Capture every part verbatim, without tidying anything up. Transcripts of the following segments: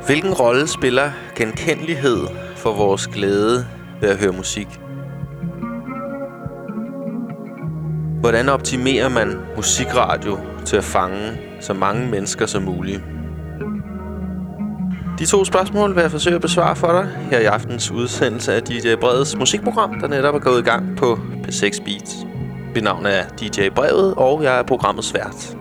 Hvilken rolle spiller genkendelighed for vores glæde ved at høre musik? Hvordan optimerer man musikradio til at fange så mange mennesker som muligt? De to spørgsmål vil jeg forsøge at besvare for dig her i aftens udsendelse af D J Breds musikprogram, der netop er gået i gang på P seks Beats. Mit navn er D J Brevet, og jeg er programmets vært.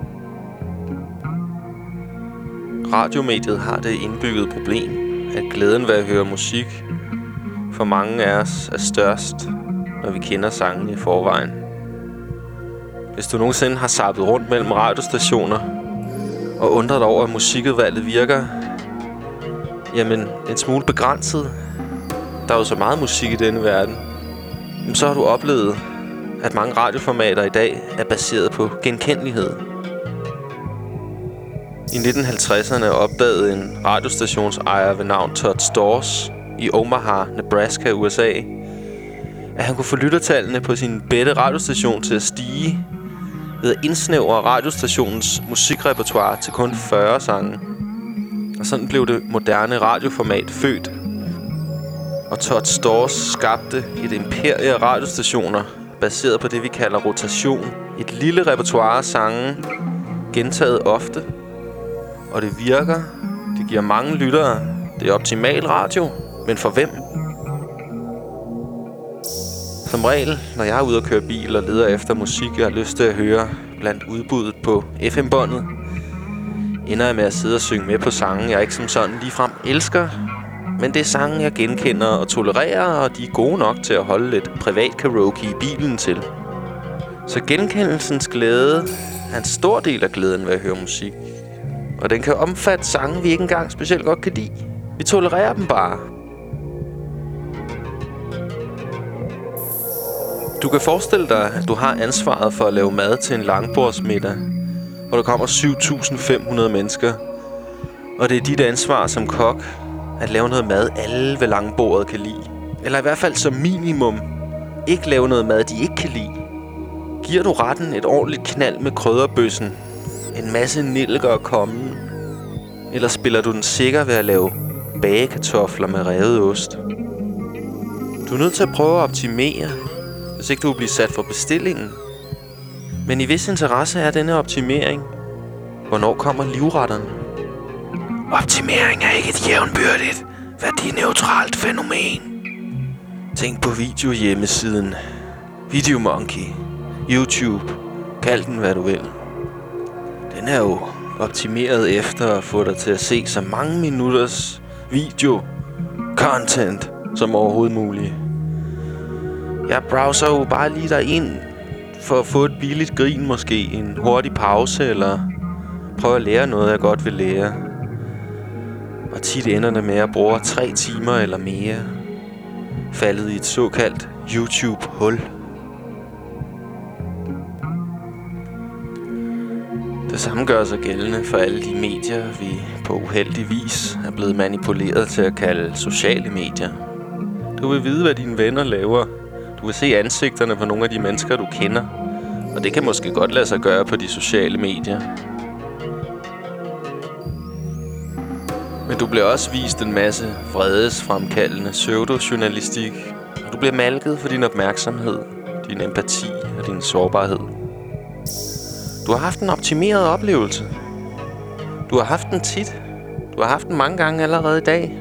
Radiomediet har det indbygget problem, at glæden ved at høre musik for mange af os er størst, når vi kender sangene i forvejen. Hvis du nogensinde har zappet rundt mellem radiostationer og undret dig over, at musikudvalget virker, jamen en smule begrænset, der er jo så meget musik i denne verden, jamen, så har du oplevet, at mange radioformater i dag er baseret på genkendelighed. I nitten halvtredserne opdagede en radiostationsejer ved navn Todd Storrs i Omaha, Nebraska, U S A, at han kunne få lyttertallene på sin bedste radiostation til at stige ved at indsnævre radiostationens musikrepertoire til kun fyrre sange. Og sådan blev det moderne radioformat født. Og Todd Storrs skabte et imperie af radiostationer baseret på det, vi kalder rotation. Et lille repertoire af sange, gentaget ofte. Og det virker. Det giver mange lyttere. Det er optimal radio. Men for hvem? Som regel, når jeg er ude at køre bil og leder efter musik, jeg har lyst til at høre blandt udbuddet på F M-båndet, ender jeg med at sidde og synge med på sange, jeg ikke som sådan ligefrem elsker. Men det er sange, jeg genkender og tolererer, og de er gode nok til at holde lidt privat karaoke i bilen til. Så genkendelsens glæde er en stor del af glæden ved at høre musik. Og den kan omfatte sange, vi ikke engang specielt godt kan lide. Vi tolererer dem bare. Du kan forestille dig, at du har ansvaret for at lave mad til en langbordsmiddag, hvor der kommer syv tusind fem hundrede mennesker. Og det er dit ansvar som kok at lave noget mad, alle ved langbordet kan lide. Eller i hvert fald som minimum ikke lave noget mad, de ikke kan lide. Giver du retten et ordentligt knald med krydderbøssen, en masse nilker og kommen, eller spiller du den sikker ved at lave bagekartofler med revet ost? Du er nødt til at prøve at optimere, hvis ikke du vil blive sat for bestillingen. Men i vis interesse er denne optimering. Hvornår kommer livretterne? Optimering er ikke et jævnbyrdigt, værdineutralt fænomen. Tænk på videohjemmesiden Videomonkey, YouTube, kald den hvad du vil. Den er jo optimeret efter at få dig til at se så mange minutters video content som overhovedet muligt. Jeg browser jo bare lige derind for at få et billigt grin måske, en hurtig pause, eller prøve at lære noget, jeg godt vil lære. Og tit ender det med at bruge tre timer eller mere, faldet i et såkaldt YouTube-hul. Det samme gør sig gældende for alle de medier, vi på uheldig vis er blevet manipuleret til at kalde sociale medier. Du vil vide, hvad dine venner laver. Du vil se ansigterne på nogle af de mennesker, du kender. Og det kan måske godt lade sig gøre på de sociale medier. Men du bliver også vist en masse vredesfremkaldende pseudojournalistik. Og du bliver malket for din opmærksomhed, din empati og din sårbarhed. Du har haft en optimeret oplevelse. Du har haft den tit. Du har haft den mange gange allerede i dag.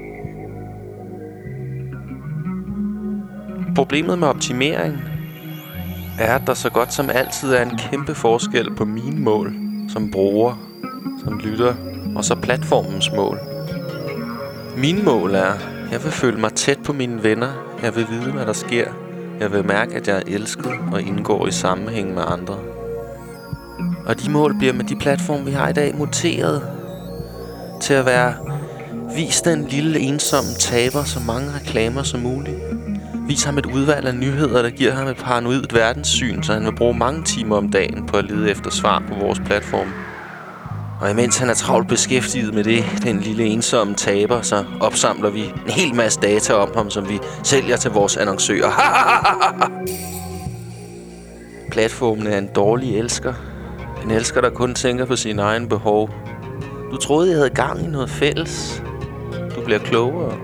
Problemet med optimering er, at der så godt som altid er en kæmpe forskel på mine mål som bruger, som lytter, og så platformens mål. Mine mål er, at jeg vil føle mig tæt på mine venner. Jeg vil vide, hvad der sker. Jeg vil mærke, at jeg er elsket og indgår i sammenhæng med andre. Og de mål bliver med de platforme, vi har i dag, muteret til at være vis den lille ensomme taber så mange reklamer som muligt. Vis ham et udvalg af nyheder, der giver ham et paranoidt verdenssyn, så han vil bruge mange timer om dagen på at lede efter svar på vores platform. Og imens han er travlt beskæftiget med det, den lille ensomme taber, så opsamler vi en hel masse data om ham, som vi sælger til vores annoncører. Platformen er en dårlig elsker. En elsker, der kun tænker på sine egne behov. Du troede, jeg havde gang i noget fælles. Du bliver klogere.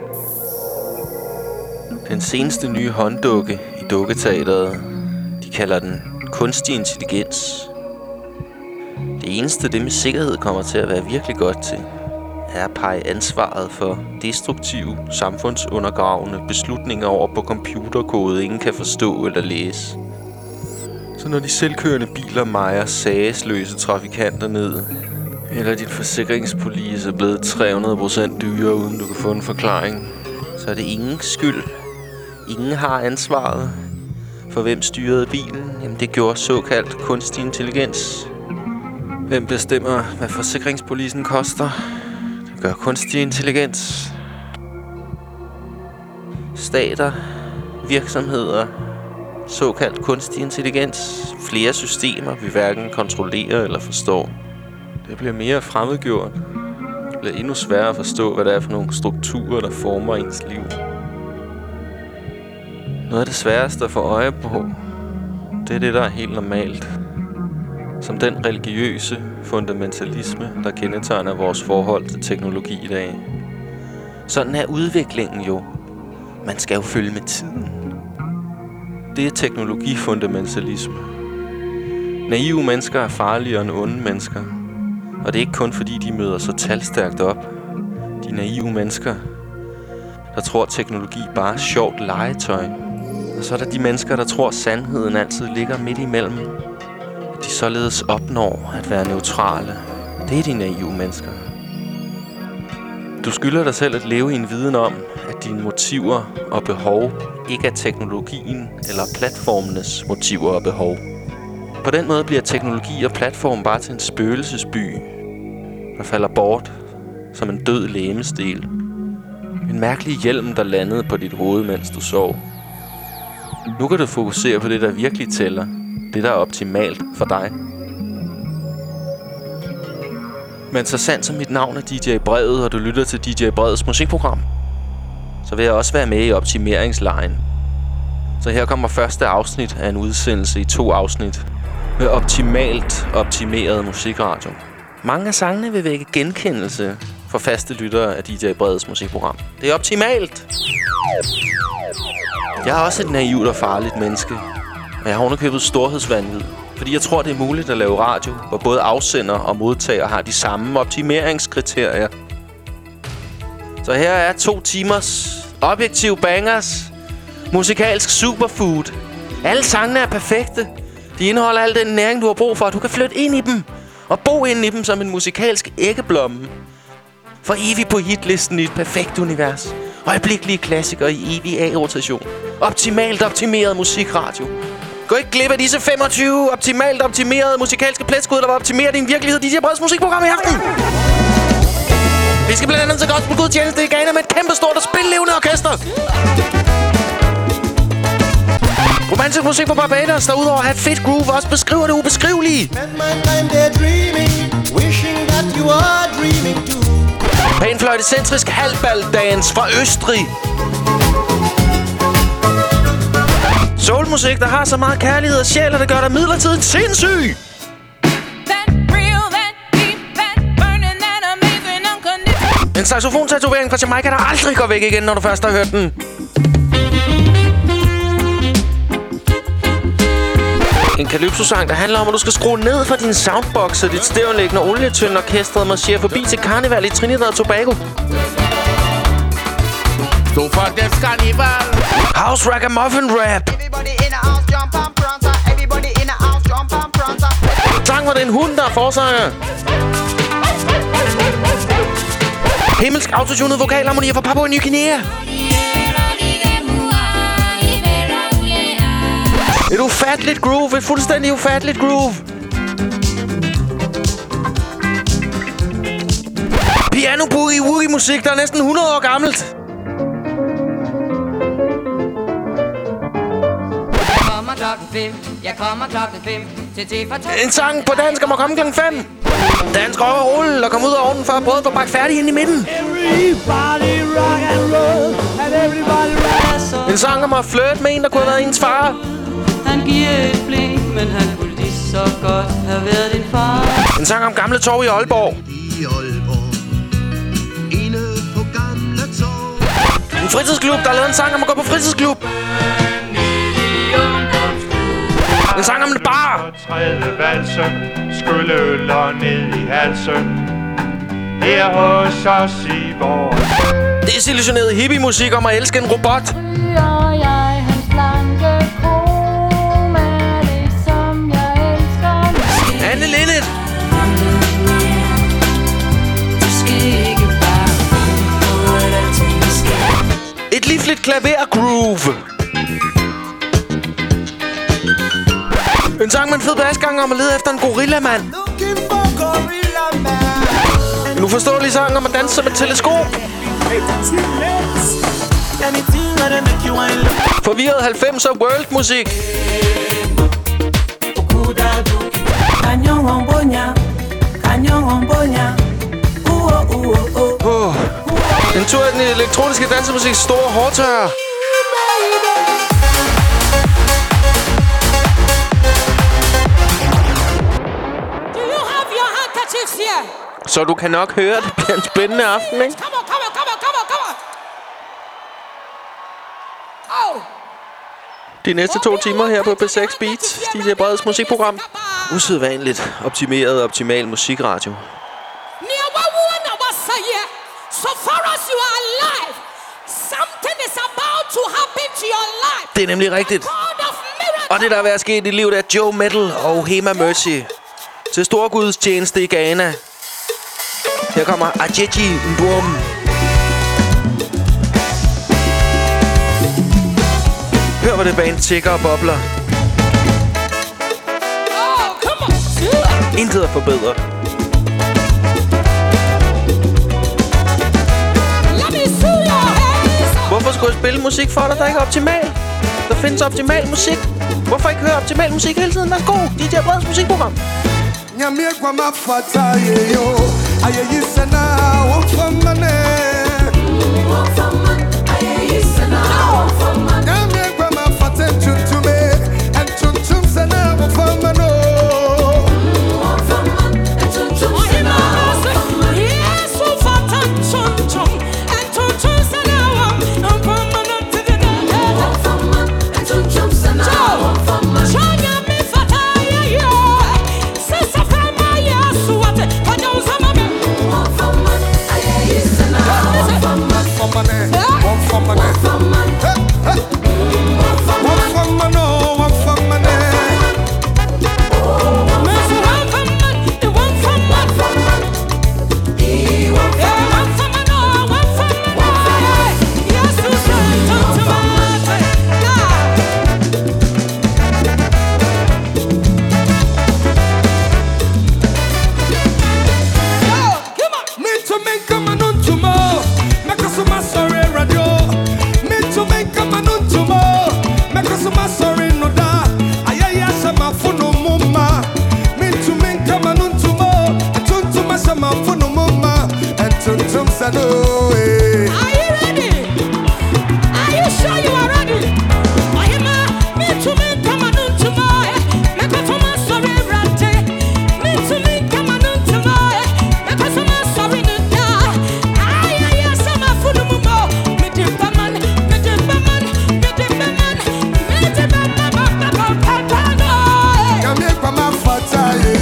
Den seneste nye hånddukke i dukketeateret, de kalder den kunstig intelligens. Det eneste, det med sikkerhed kommer til at være virkelig godt til, er at pege ansvaret for destruktive, samfundsundergravende beslutninger over på computerkode, ingen kan forstå eller læse. Så når de selvkørende biler mejer sagesløse trafikanter ned, eller dit forsikringspolice er blevet tre hundrede procent dyrere, uden du kan få en forklaring, så er det ingen skyld. Ingen har ansvaret. For hvem styrede bilen? Jamen det gjorde såkaldt kunstig intelligens. Hvem bestemmer, hvad forsikringspolicen koster? Det gør kunstig intelligens. Stater, virksomheder, såkaldt kunstig intelligens. Flere systemer, vi hverken kontrollerer eller forstår. Det bliver mere fremmedgjort. Det bliver endnu sværere at forstå, hvad det er for nogle strukturer, der former ens liv. Noget af det sværeste at få øje på, det er det, der er helt normalt. Som den religiøse fundamentalisme, der kendetegner vores forhold til teknologi i dag. Sådan er udviklingen jo. Man skal jo følge med tiden. Det er teknologifundamentalisme. Naive mennesker er farligere end onde mennesker. Og det er ikke kun fordi, de møder så talstærkt op. De naive mennesker, der tror, at teknologi bare er sjovt legetøj. Og så er der de mennesker, der tror, at sandheden altid ligger midt imellem. De således opnår at være neutrale. Det er de naive mennesker. Du skylder dig selv at leve i en viden om, at dine motiver og behov ikke er teknologien eller platformenes motiver og behov. På den måde bliver teknologi og platform bare til en spøgelsesby, der falder bort som en død legemsdel. En mærkelig hjelm, der landede på dit hoved, mens du sov. Nu kan du fokusere på det, der virkelig tæller. Det, der er optimalt for dig. Men så sandt som mit navn er D J Brevet, og du lytter til D J Brevets musikprogram, så vil jeg også være med i optimeringslejen. Så her kommer første afsnit af en udsendelse i to afsnit med optimalt optimeret musikradio. Mange af sangene vil vække genkendelse for faste lyttere af D J Brevets musikprogram. Det er optimalt! Jeg er også et naivt og farligt menneske, og jeg har underkøbet storhedsvanvid, fordi jeg tror, det er muligt at lave radio, hvor både afsender og modtager har de samme optimeringskriterier. Så her er to timers objektiv bangers, musikalsk superfood. Alle sangene er perfekte. De indeholder al den næring, du har brug for, at du kan flytte ind i dem og bo ind i dem som en musikalsk æggeblomme. For evigt på hitlisten i et perfekt univers. Øjeblikkelige klassikere i evig A-rotation. Optimalt optimeret musikradio. Gå ikke glip af disse femogtyve optimalt optimerede musikalske pletskud, der vil optimere din virkelighed. D J Brevets musikprogram i aften. Vi skal blandt andet til gospelgudstjeneste i Ghana med et kæmpe stort og spillelevende orkester. Romantisk musik fra Barbados, der udover at have et fedt groove også beskriver det ubeskrivelige. Panfløjtecentrisk halvballdance fra Østrig. Soulmusik, der har så meget kærlighed og sjæl, at det gør dig midlertidigt sindssyg. En saxofon-tatovering fra Jamaica, der aldrig går væk igen, når du først har hørt den. En calypso-sang, der handler om, at du skal skrue ned for din soundbox, så dit stævnlæggende olietynde orkestret marcherer forbi til karneval i Trinidad og Tobago. So for this carnival. House ragamuffin rap. Sang var det en hund, der er forsanger. Himmelsk autotunet vokalharmonier fra Papua Ny Guinea. Et ufatteligt groove, et fuldstændig ufatteligt groove. Piano boogie woogie musik, der er næsten hundrede år gammelt. Jeg kommer klokken fem til te for en sang på dansk om at komme klokken fem. Dansk rock og rulle og komme ud af ovnen, før brødet var bagt færdig ind i midten. Everybody rock and roll, and everybody rock. En sang om at flirte med en, der kunne have været ens far. Han giver et blik, men han kunne lige så godt have været din far. En sang om gamle torv i Aalborg. i Aalborg. Inde på Gamle Torv. En fritidsklub, der har lavet en sang om at gå på fritidsklub. En sang om en bar. Tredje valse, skulle øller ned i halsen. Her hos os i vores Desillusioneret hippie-musik om at elske en robot. Og jeg, hans blanke kron, er det, som jeg elsker. Anne Linnet. Et livligt klaver-groove. En sang med en fed basgang om at lede efter en gorilla-mand. En uforståelig sang om at danse med et teleskop. Forvirret halvfemser world-musik. Oh. En tur af den elektroniske dansemusik store hårdtørre. Så du kan nok høre, det bliver en spændende aften, ikke? Come on, come on, come on, come on, come on. Oh. De næste to timer her på P seks Beats, D J Breds musikprogram. Usædvanligt optimeret optimal musikradio. So far as you are alive, something is about to happen to your life. Det er nemlig rigtigt. Og det der er ved at ske i dit liv, det er Joe Metal og Hema Mercy til storguds tjeneste i Ghana. Her kommer Ajeji Ndwom. Hør, hvor det band tikker og bobler. Intet at forbedre. Hvorfor skulle jeg spille musik for dig, der ikke er optimal? Der findes optimal musik. Hvorfor ikke høre optimal musik hele tiden? Værsgo, D J Breds musikprogram.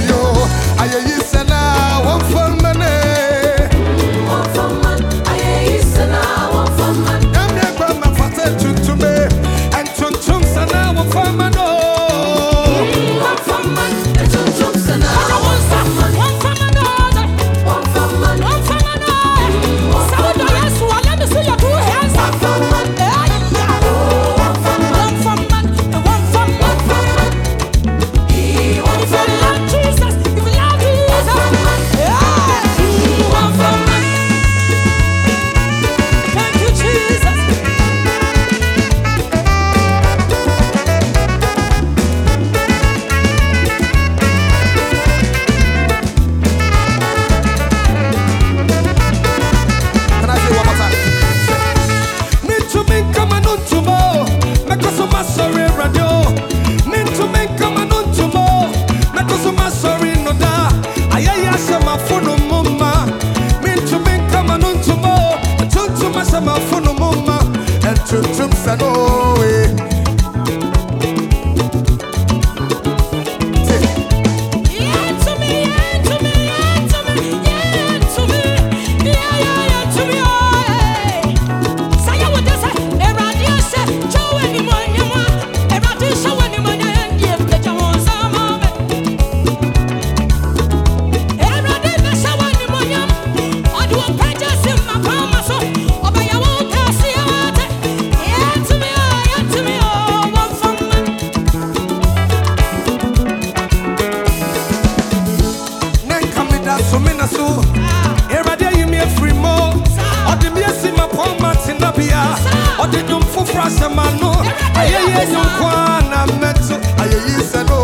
Aye, said, oh, eh. Yeah, to me, yeah, to me, yeah, to me, yeah, to me, yeah, yeah, yeah, to me, oh, hey. Say what they say, everybody say, show anyone you want, everybody show anyone you want, give the Jones some of it. Everybody show anyone you want, or do a pages in my palm, so, or by your own see what it. Yeah, to me, oh, yeah, to me, oh, one from me. Nen come with that so many so. Everybody you me a free more. Or the me see my palm in the beer. Or the jump for fresh man no. Aye aye no kwana meto. Aye aye say no.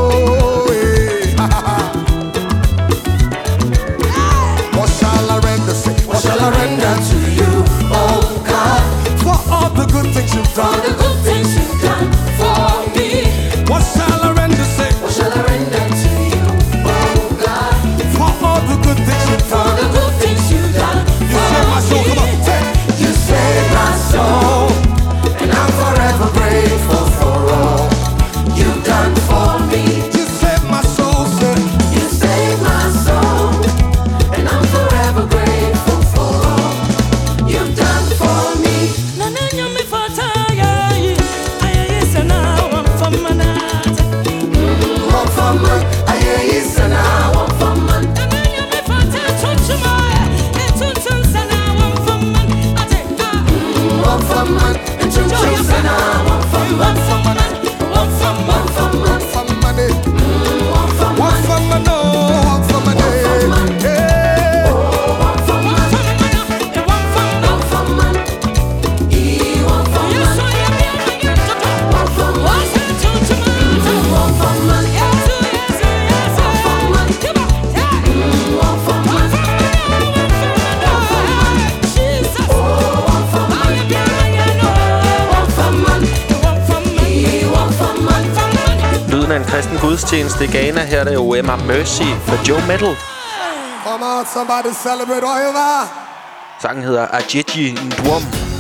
What shall I render say? What shall I render to you, oh God? For all the good things you've done. The good things you've done for me. What shall I render say? What shall I render to you, oh God? For all the good things you've For done. the good things you've done You for saved my soul, me. come on, say. You saved my soul, and I'm forever grateful for all you've done for me. You saved my soul, say. You saved my soul, and I'm forever grateful for all you've done for me. Na na nyami fataya yi, aye sana one for manat. One for man, aye, sana. One for man. Na na nyami fataya chunchuma, e chunchun sana one for man. Ate ah. One for man, And chunchun sana one for man. One for man. One for man. one for money. One for man. One for man, no, one for money. Hey. One for man. And one for man. One for man. E one for man. Yes, I am here. One for man. One for man. Yes, yes, yes. One for man. Come on. Yeah. One for man. One for man. Jesus. One for man. I am here. One for man. One for man. E one for man. Lyden af en kristen gudstjeneste i Ghana. Her er det jo Emma Mercy for Joe Metal. Come on, somebody celebrate over. Sangen hedder Ajeji Ndwom.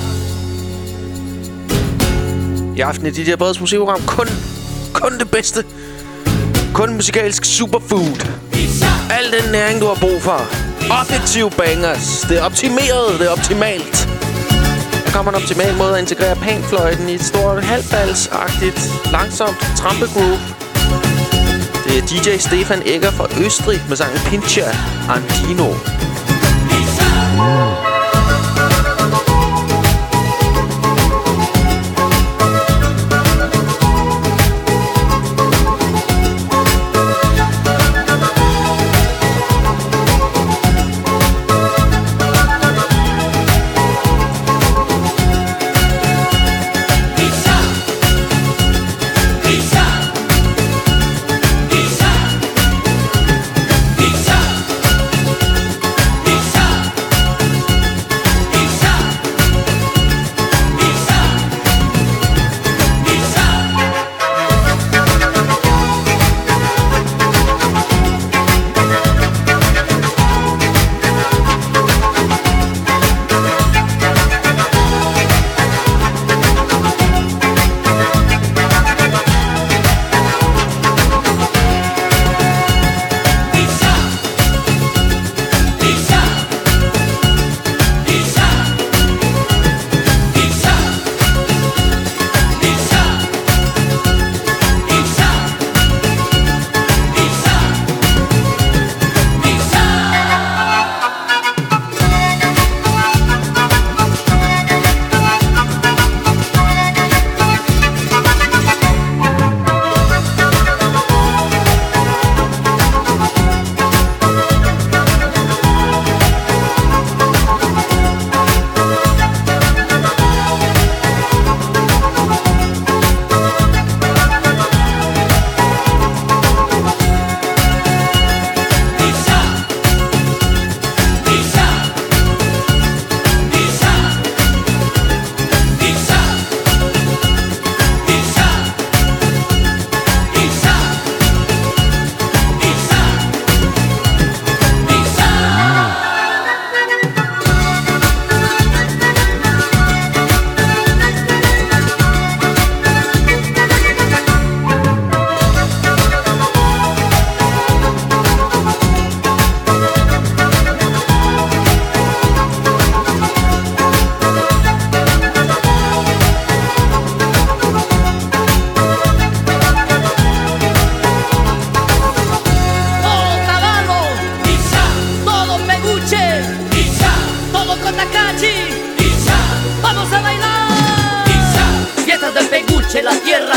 I aften i D J Breds musikprogram kun, kun det bedste. Kun musikalsk superfood. Al den næring, du har brug for. Objektiv bangers. Det er optimeret. Det er optimalt. Der kommer en optimal måde at integrere panfløjten i et stort halvbalsagtigt, langsomt trampegroove. Det er D J Stefan Egger fra Østrig med sangen Pincha Andino.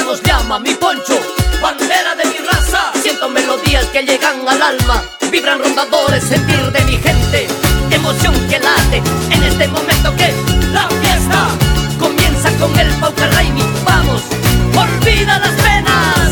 nos llama mi poncho, bandera de mi raza. Siento melodías que llegan al alma, vibran rondadores, sentir de mi gente, emoción que late en este momento que la fiesta comienza con el Paucarraimi. Vamos, olvida las penas.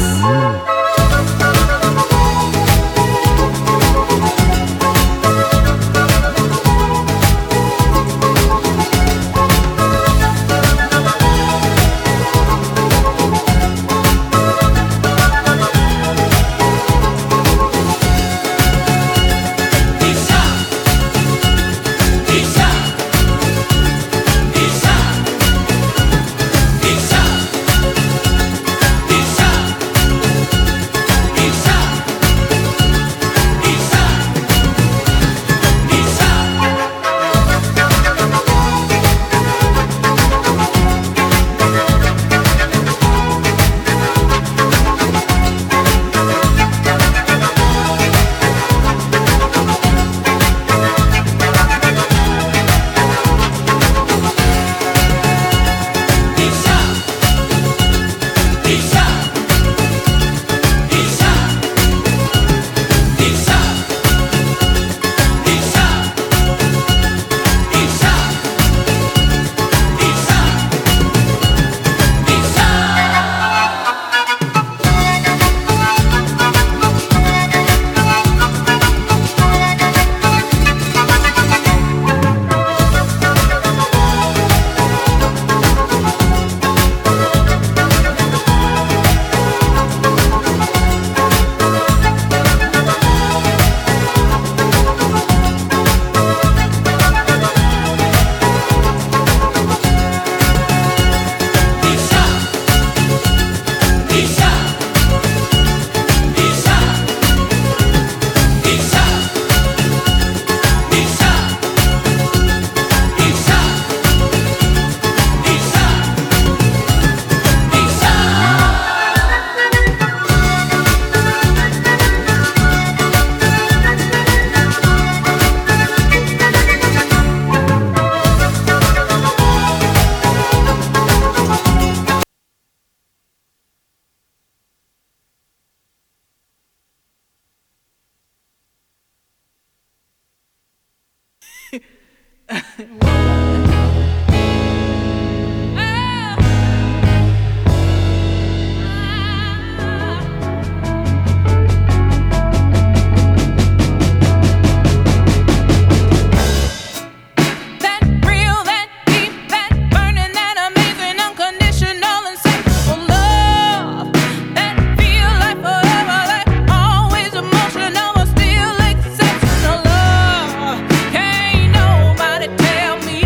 Tell me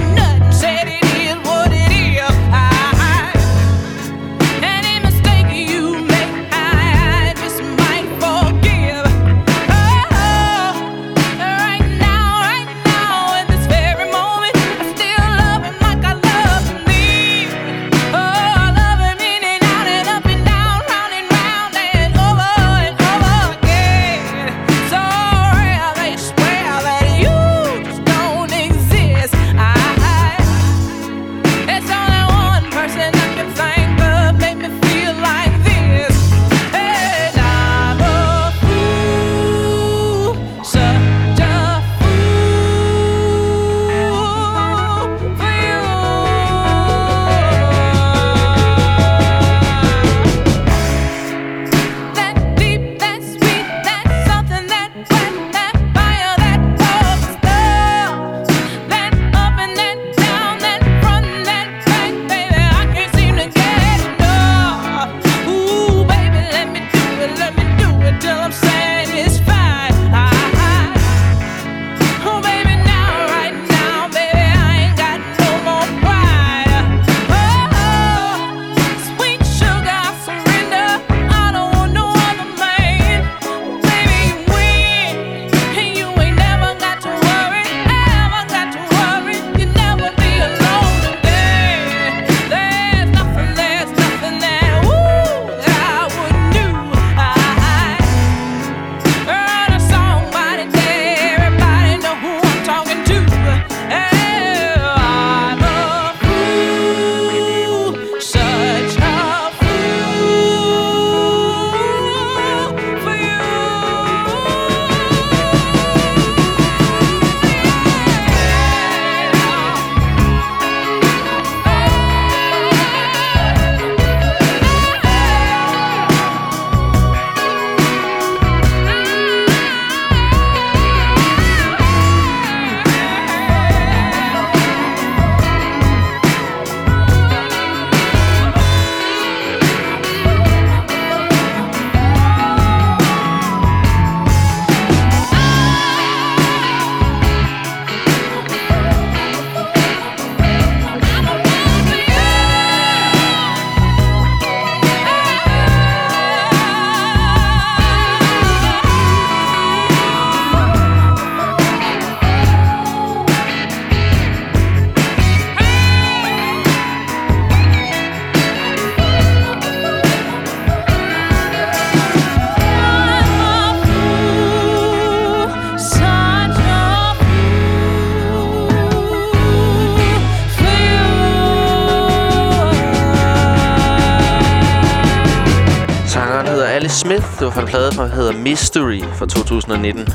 Smith. Det var fra en plade, der hedder Mystery fra to tusind og nitten.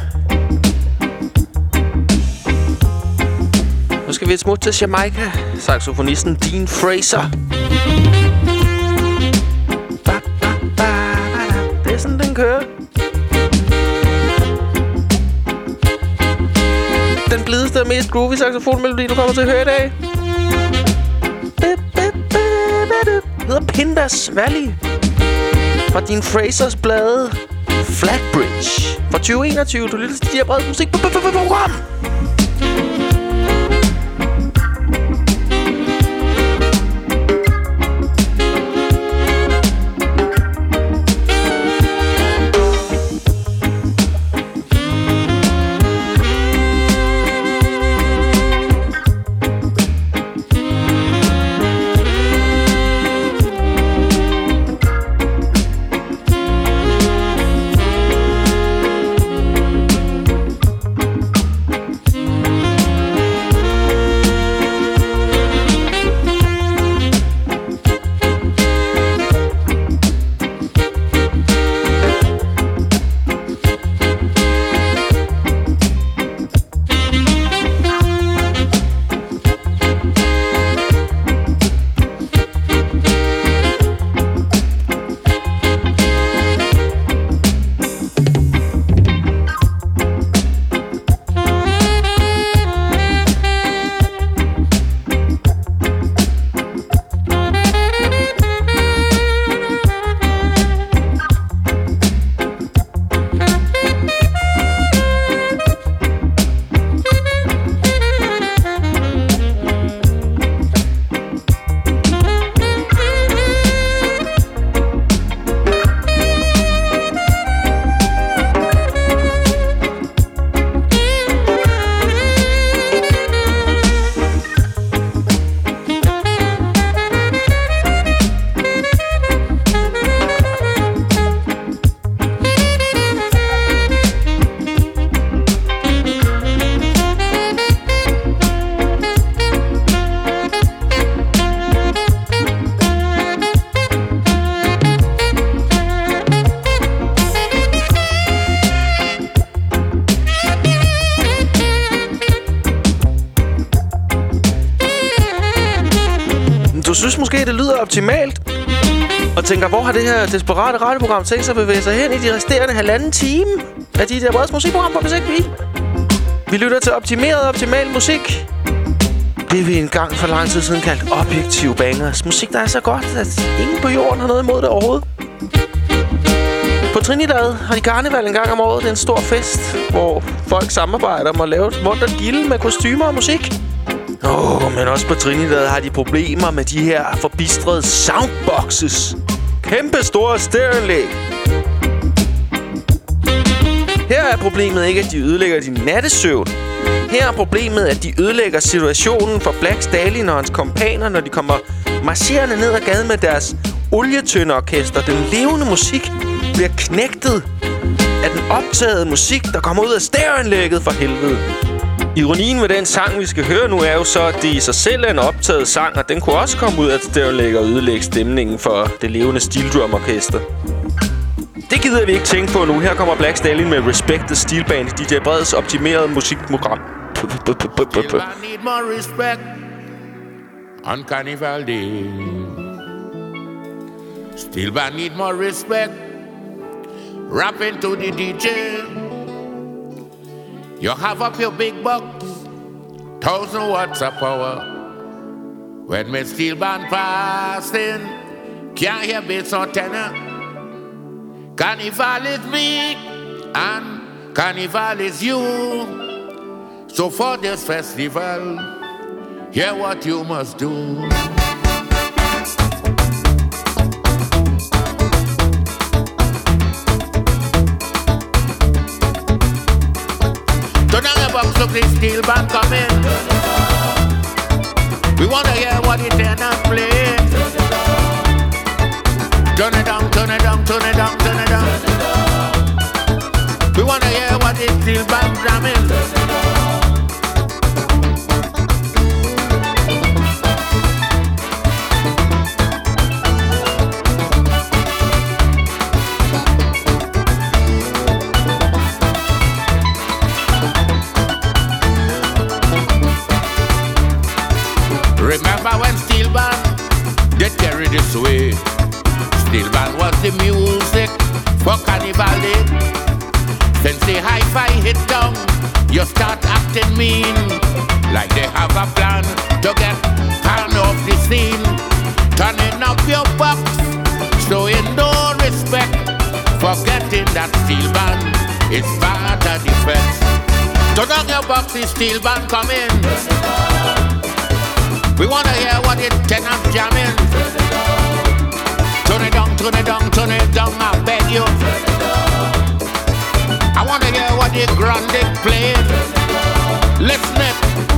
Nu skal vi et smut til Jamaica. Saxofonisten Dean Fraser. Ba, ba, ba, ba, da. Det er sådan, den kører. Den blideste og mest groovy saxofonmelodi, du kommer til at høre i dag. Det hedder Pindas Valley. Fra Dean Frasers blade Flatbridge. Fra tyve enogtyve. Du lytter til de her brede musik på program. Du synes måske, det lyder optimalt, og tænker, hvor har det her desperate radioprogram tænkt sig at bevæge sig hen i de resterende halvanden time af de der breds musikprogram på B seks B? Vi lytter til optimeret optimal musik. Det vi engang for lang tid siden kaldt objektiv bangers. Musik, der er så godt, at ingen på jorden har noget imod det overhovedet. På Trinidad har de karneval en gang om året. Det er en stor fest, hvor folk samarbejder om at lave et muntert gilde med kostymer og musik. Åh, oh, men også på Trinidad har de problemer med de her forbistrede soundboxes. Kæmpe store stereoanlæg. Her er problemet ikke, at de ødelægger din nattesøvn. Her er problemet, at de ødelægger situationen for Black Stallion og hans kompaner, når de kommer marcherende ned ad gaden med deres olietøndeorkester. Den levende musik bliver knægtet af den optagede musik, der kommer ud af stereoanlægget for helvede. Ironien med den sang, vi skal høre nu, er jo så, at det i sig selv er en optaget sang, og den kunne også komme ud af stereoanlæg og ødelægge stemningen for det levende Steel Drum Orkester. Det gider vi ikke tænke på nu. Her kommer Black Stallion med Respect the Steel Band, D J Breds optimerede musikprogram. Still I need more respect on Carnival Day. Still I need more respect rapping to the D J. You have up your big bucks, thousand watts of power. When me steel band passing, can't hear bass or tenor. Carnival is me, and Carnival is you. So for this festival, hear what you must do. Turn on the box, look the steel band coming. We wanna hear what the tenor play. Turn it down, turn it down, turn it down, turn it down. We wanna hear what the steel band drumming. this way. Steel band was the music for carnival day. Since the hi-fi hit down, you start acting mean, like they have a plan to get pan off the scene. Turning up your box, showing no respect, forgetting that steel band is part of the fence. Turn on your box, the steel band coming. We wanna hear what the tenants jamming. Turn it down, turn it down, turn it down, I beg you. I wanna hear what the grande playing. Listen it.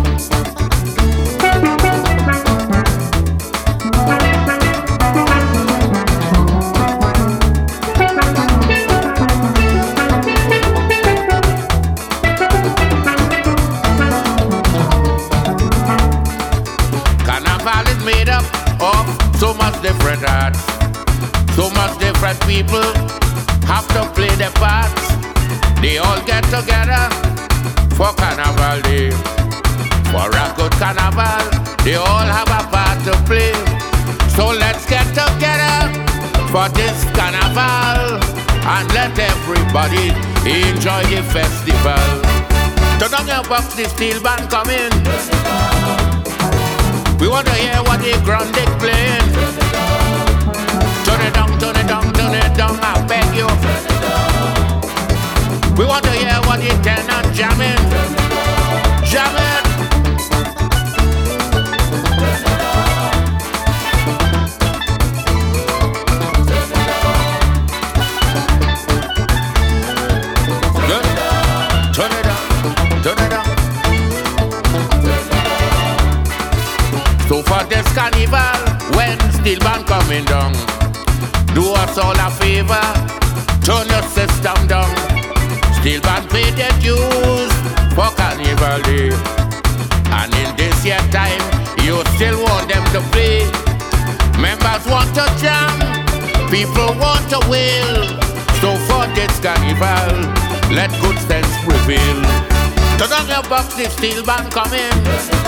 Carnival is made up of so much different arts. So much different people have to play their parts. They all get together for Carnival Day. For a good carnival, they all have a part to play. So let's get together for this carnival and let everybody enjoy the festival. Turn on your box, the steel band coming. We want to hear what the grande playing. Turn it down, turn it down, turn it down, I beg you. We want to hear what the tenant jamming. Jam it. Good. Turn it down, turn it down. So for this carnival, when steel band coming down, do us all a favor, turn your system down. Steel band pay their dues for Carnival Day. And in this year time, you still want them to play. Members want to jam, people want to wail. So for this carnival, let good sense prevail. Turn on your box, the steel band coming.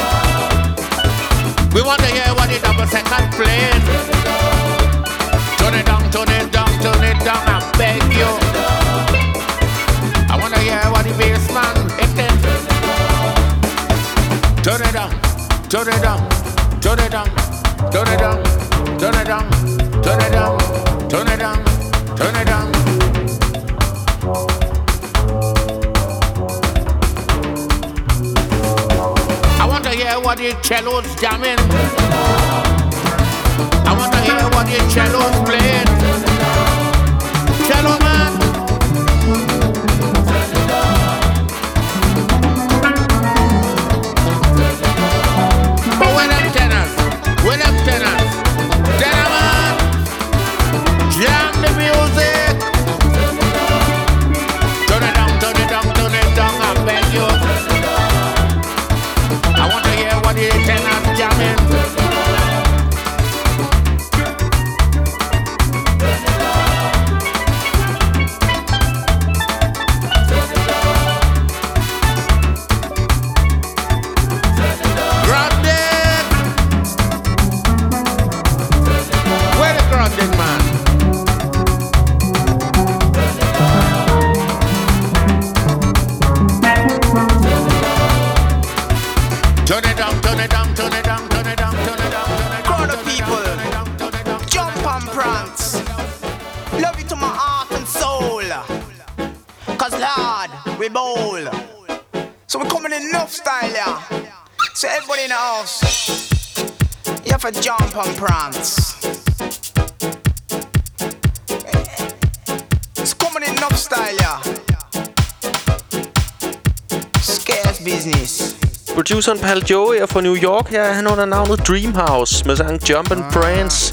We want to hear what the double second playing. Turn it down, turn it down, turn it down, I beg you. I wanna hear what the bass man hitting. Turn it down, turn it down, turn it down, turn it down, turn it down, turn it down, turn it down, turn it down. I want to hear what the cello's jamming. I want to hear what the cello's playing. Cello man. But where them tenors? Where them tenors? Tenor man. Jam the music. Turn it down, turn it down, turn it down, I beg you. I want to hear what the tenors jamming. Bowl. So we're coming in enough style, yeah. So everybody in the house, you have to jump and prance. It's coming in enough style, yeah. Scarce business. Produceren Pal Joey er fra New York her. Han under navnet Dreamhouse med sangen Jump and Prance.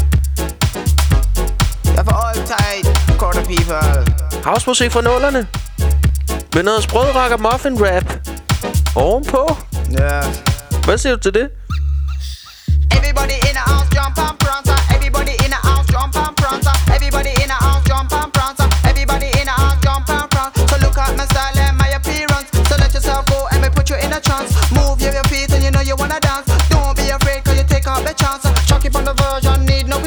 You have all tight, quarter people. Housemusik fra nullerne. Med noget sprødrock muffin rap ovenpå. Yeah. Hvad siger du til det? Everybody in the house jump and prance. Everybody in the house jump and prance. Everybody in the house jump and prance. Everybody in the house jump and prance. So look at my style and my appearance. So let yourself go and me put you in a trance. Move your feet and you know you wanna dance. Don't be afraid cause you take up a chance. Chuck it on the version, need no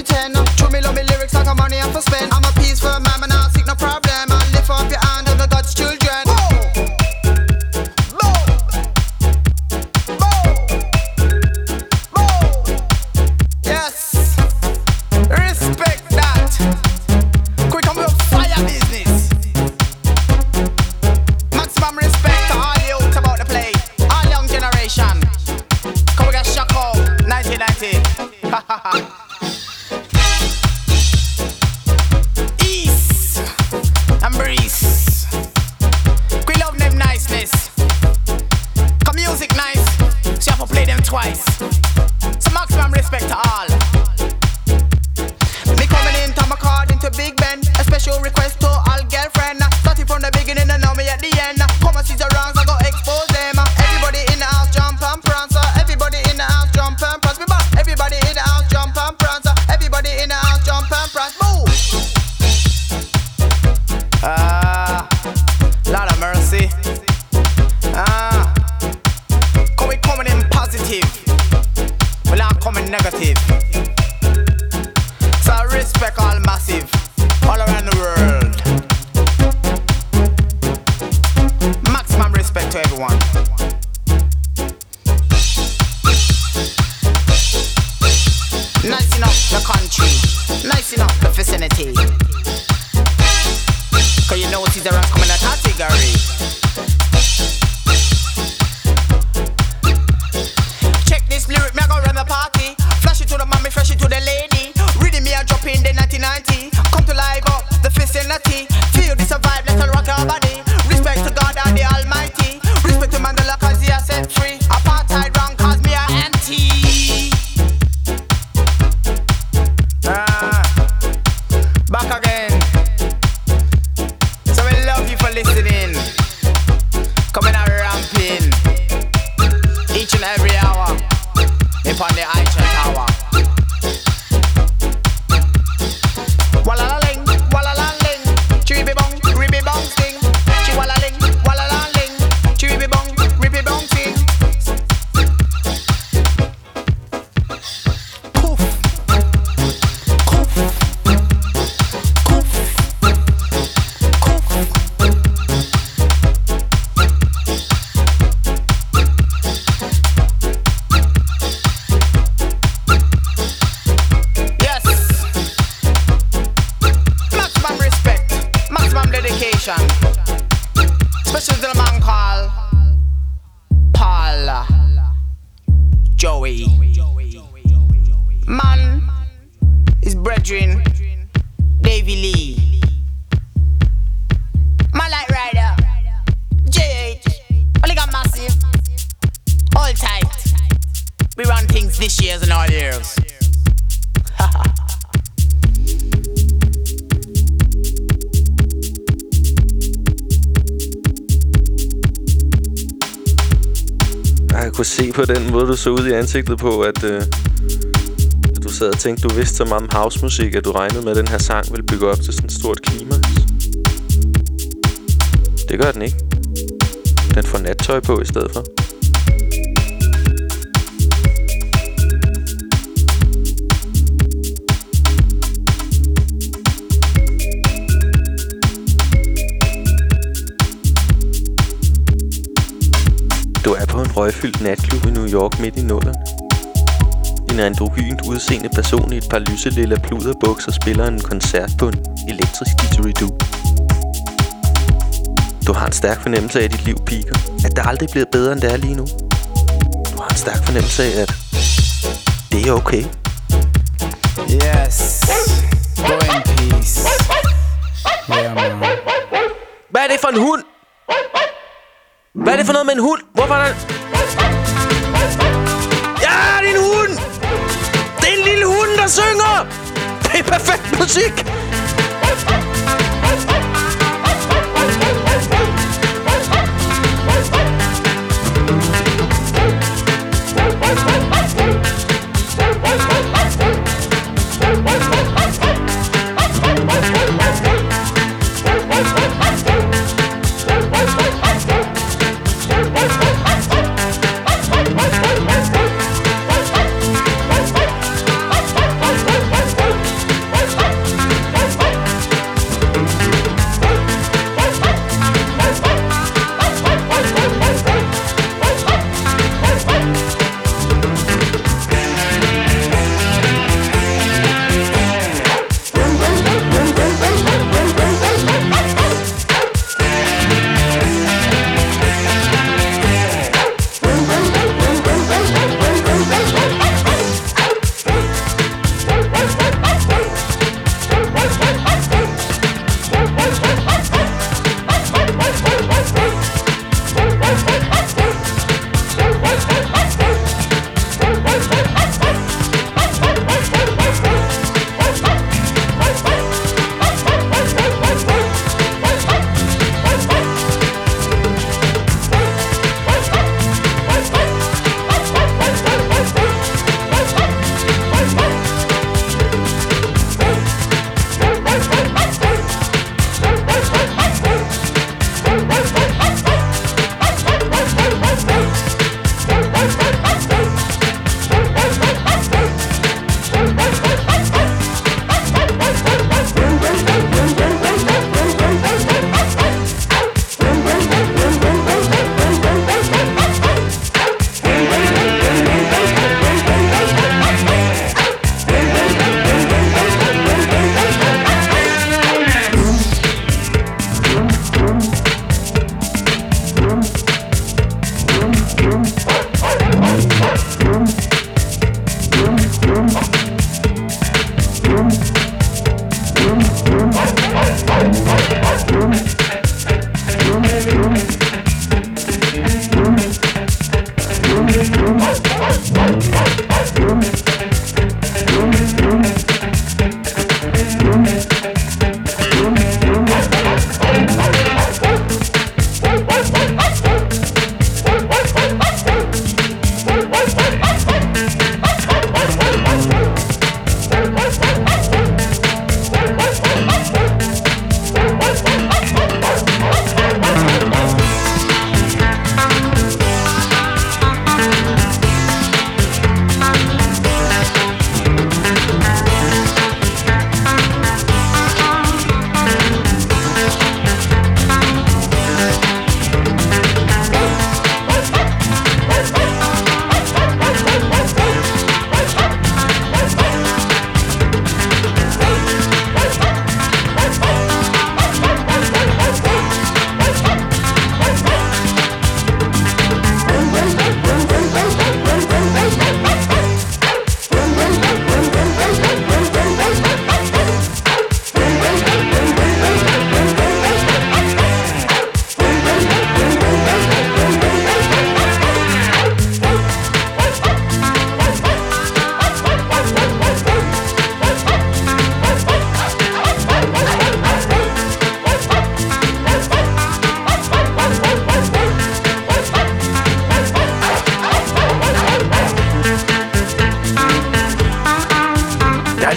twice. So maximum respect to all. Me coming in, time according to Big Ben. A special request to all girlfriend. Starting from the beginning and now me at the end. Come and see the rounds, I go expose them. Everybody in the house jump and prance. Everybody in the house jump and prance. Me back. Everybody in the house jump and prance. Everybody in the house jump and prance. Move. Ah, Lord of mercy. Ah, cause we coming in positive. We not coming negative. So I respect all massive, all around the world. Maximum respect to everyone. Nice enough the country, nice enough the vicinity. Cause you know Caesar has come in a category. Check this lyric, me I go run the party. Flash it to the mommy, flash it to the lady. Reading me a drop in the nineteen ninety. Come to live up the vicinity. Feel this a vibe, let's rock our body. Respect to God and the Almighty. Respect to Mandela cause he has set free. Apartheid wrong cause me a anti. Ah, back again. So we love you for listening. Coming out ramping each and every hour upon the Eichel Tower. Walla-la-ling, walla-la-ling, chiribibong, ribibong sting. Chi-walla-ling, walla-la-ling, chiribibong, ribibong sting. Poof, poof, poof, poof. Yes. Maximum respect, maximum dedication. Special to the man called Paul Joey. Man is brethren Davy Lee. Man like Rider J H. Only got massive. All tight. We run things this year's and all years. Jeg kunne se på den måde, du så ud i ansigtet på, at, øh, at du sad og tænkte, du vidste så meget om housemusik, at du regnede med, at den her sang ville bygge op til sådan et stort klimaks. Det gør den ikke. Den får nattøj på i stedet for. Du er på en røgfyldt natklub i New York midt i nullerne. En androgynt udseende person i et par lyselilla pluderbukser spiller en koncert på en elektrisk didgeridoo. Du har en stærk fornemmelse af, at dit liv piker. At det aldrig bliver bedre, end det er lige nu. Du har en stærk fornemmelse af, at det er okay. Yes. Go in peace. Yeah, man. Hvad er det for en hund? Hvad er det for noget med en hund? Hvorfor er der... Ja, det er en hund! Det er en lille hund, der synger! Det er perfekt musik!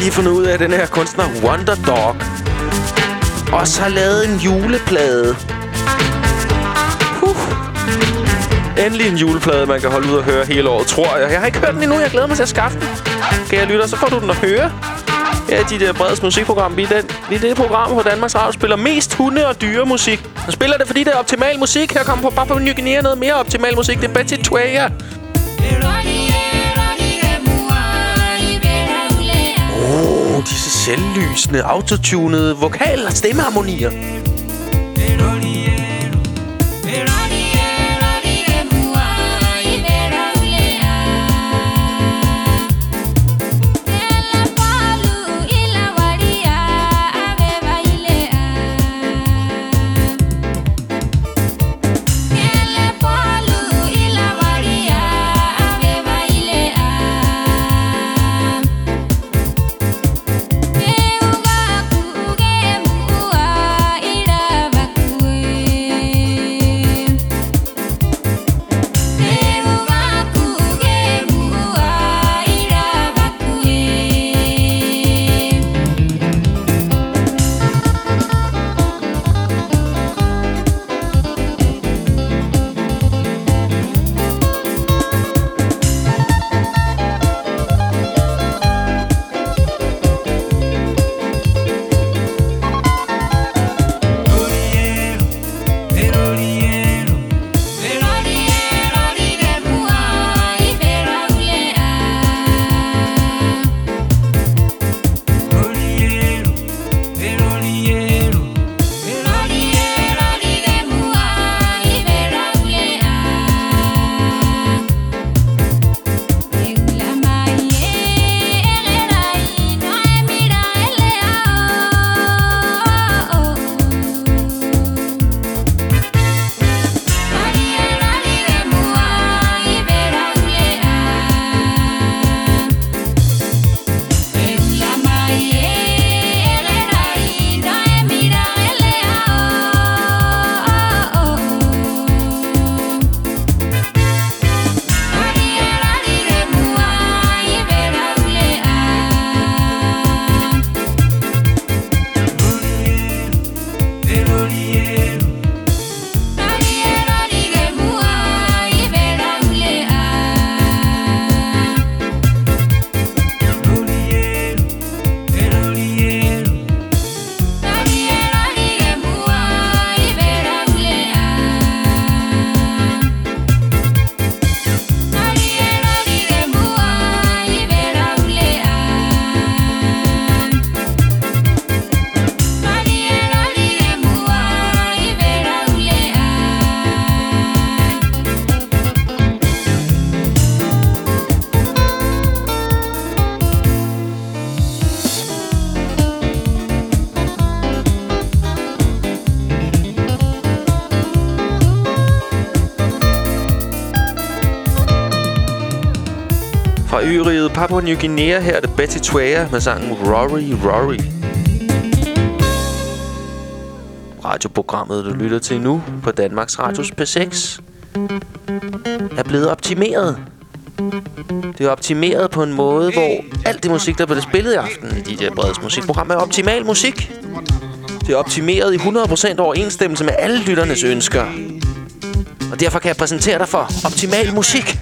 lige fundet ud af, at den her kunstner Wonderdog også har lavet en juleplade. Uh. Endelig en juleplade, man kan holde ud og høre hele året, tror jeg. Jeg har ikke hørt den endnu, jeg glæder mig til at skaffe den. Kan jeg lytte, så får du den at høre. Ja, de der Breds musikprogram. Vi er, den, vi er det program, hvor Danmarks Radio spiller mest hunde- og dyremusik. Og spiller det, fordi det er optimal musik. Her kommer på Papua Ny Guinea noget mere optimal musik. Det er Betty Twaya. Åh, oh, disse selvlysende, autotunede vokal- og stemmeharmonier. Fra øriget Papua Ny Guinea, her er det Betty Twaya med sangen Rory Rory. Radioprogrammet, du lytter til nu på Danmarks Radios P seks, er blevet optimeret. Det er optimeret på en måde, hvor alt det musik, der bliver spillet i aften i de der Breds musikprogram, er optimal musik. Det er optimeret i hundrede procent overensstemmelse med alle lytternes ønsker. Og derfor kan jeg præsentere dig for optimal musik.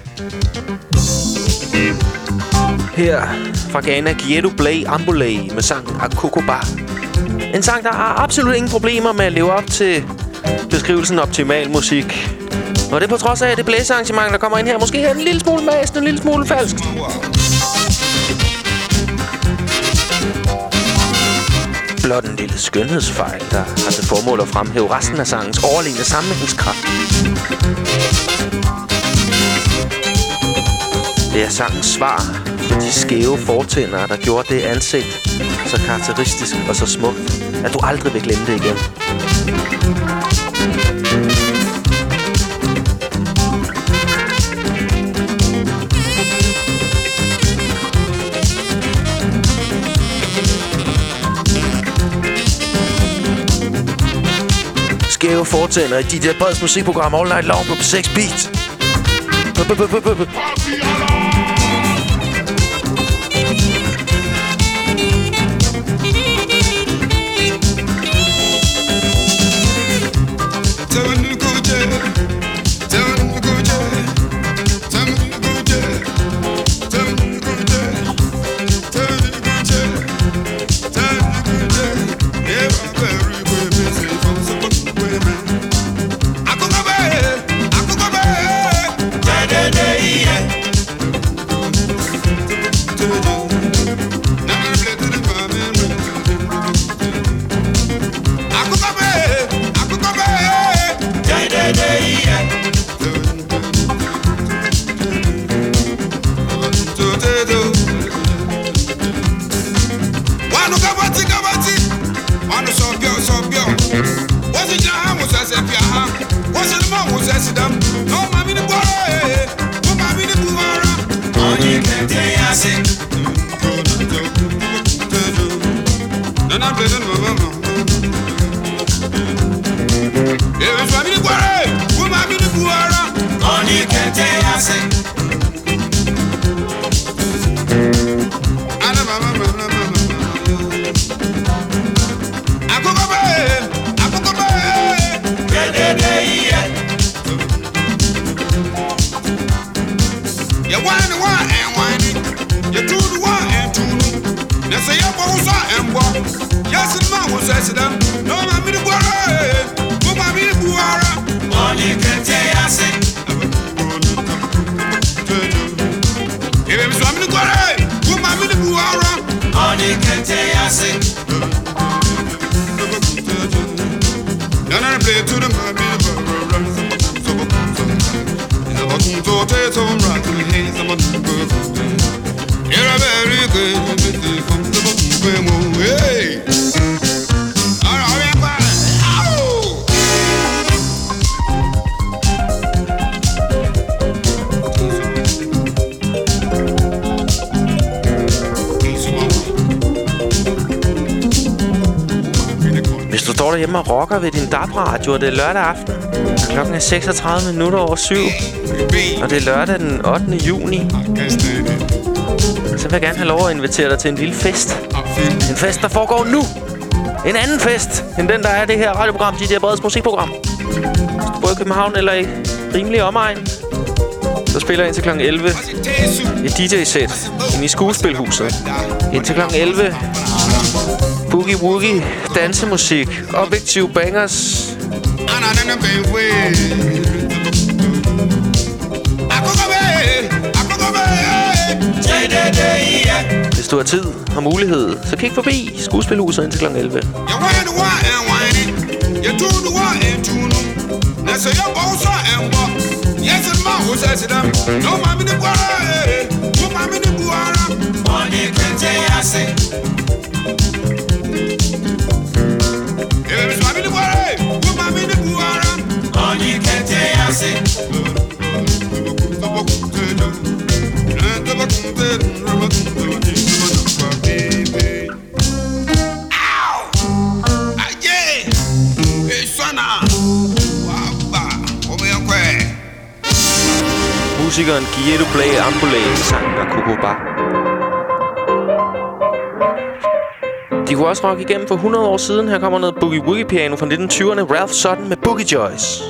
Her fra Ghana, Giedu Blay Ambulay med sangen Akokoba. En sang, der har absolut ingen problemer med at leve op til beskrivelsen optimal musik. Og det er på trods af, at det blæsearrangement, der kommer ind her, måske er en lille smule masende, en lille smule falsk. Blot en lille skønhedsfejl, der har til formål at fremhæve resten af sangens overlegne sammenhængskraft. Det er sangens svar på de skæve fortænder, der gjorde det ansigt så karakteristisk og så smukt, at du aldrig vil glemme det igen. Skæve fortænder i D J Breds musikprogram All Night Long på P seks Beat. Hjemme og rocker ved din D A B-radio, og det er lørdag aften. Klokken er seksogtredive minutter over syv, og det er lørdag den ottende juni. Så vil jeg gerne have lov at invitere dig til en lille fest. En fest, der foregår nu. En anden fest, end den, der er det her radioprogram, D J Breds musikprogram. Både i København eller i rimelig omegn. Så spiller jeg indtil klokken elleve et D J-sæt inde i Skuespilhuset. Indtil klokken elleve boogie woogie, dansemusik, objektiv bangers. Hvis du har tid og mulighed, så kig forbi Skuespilhuset indtil klokken elleve. Musikeren Guido Play Ambulé sang der Kokoba. De kunne også rocke igennem for hundrede år siden. Her kommer noget Boogie Woogie piano fra nitten tyverne. Ralph Sutton med Boogie Joyce.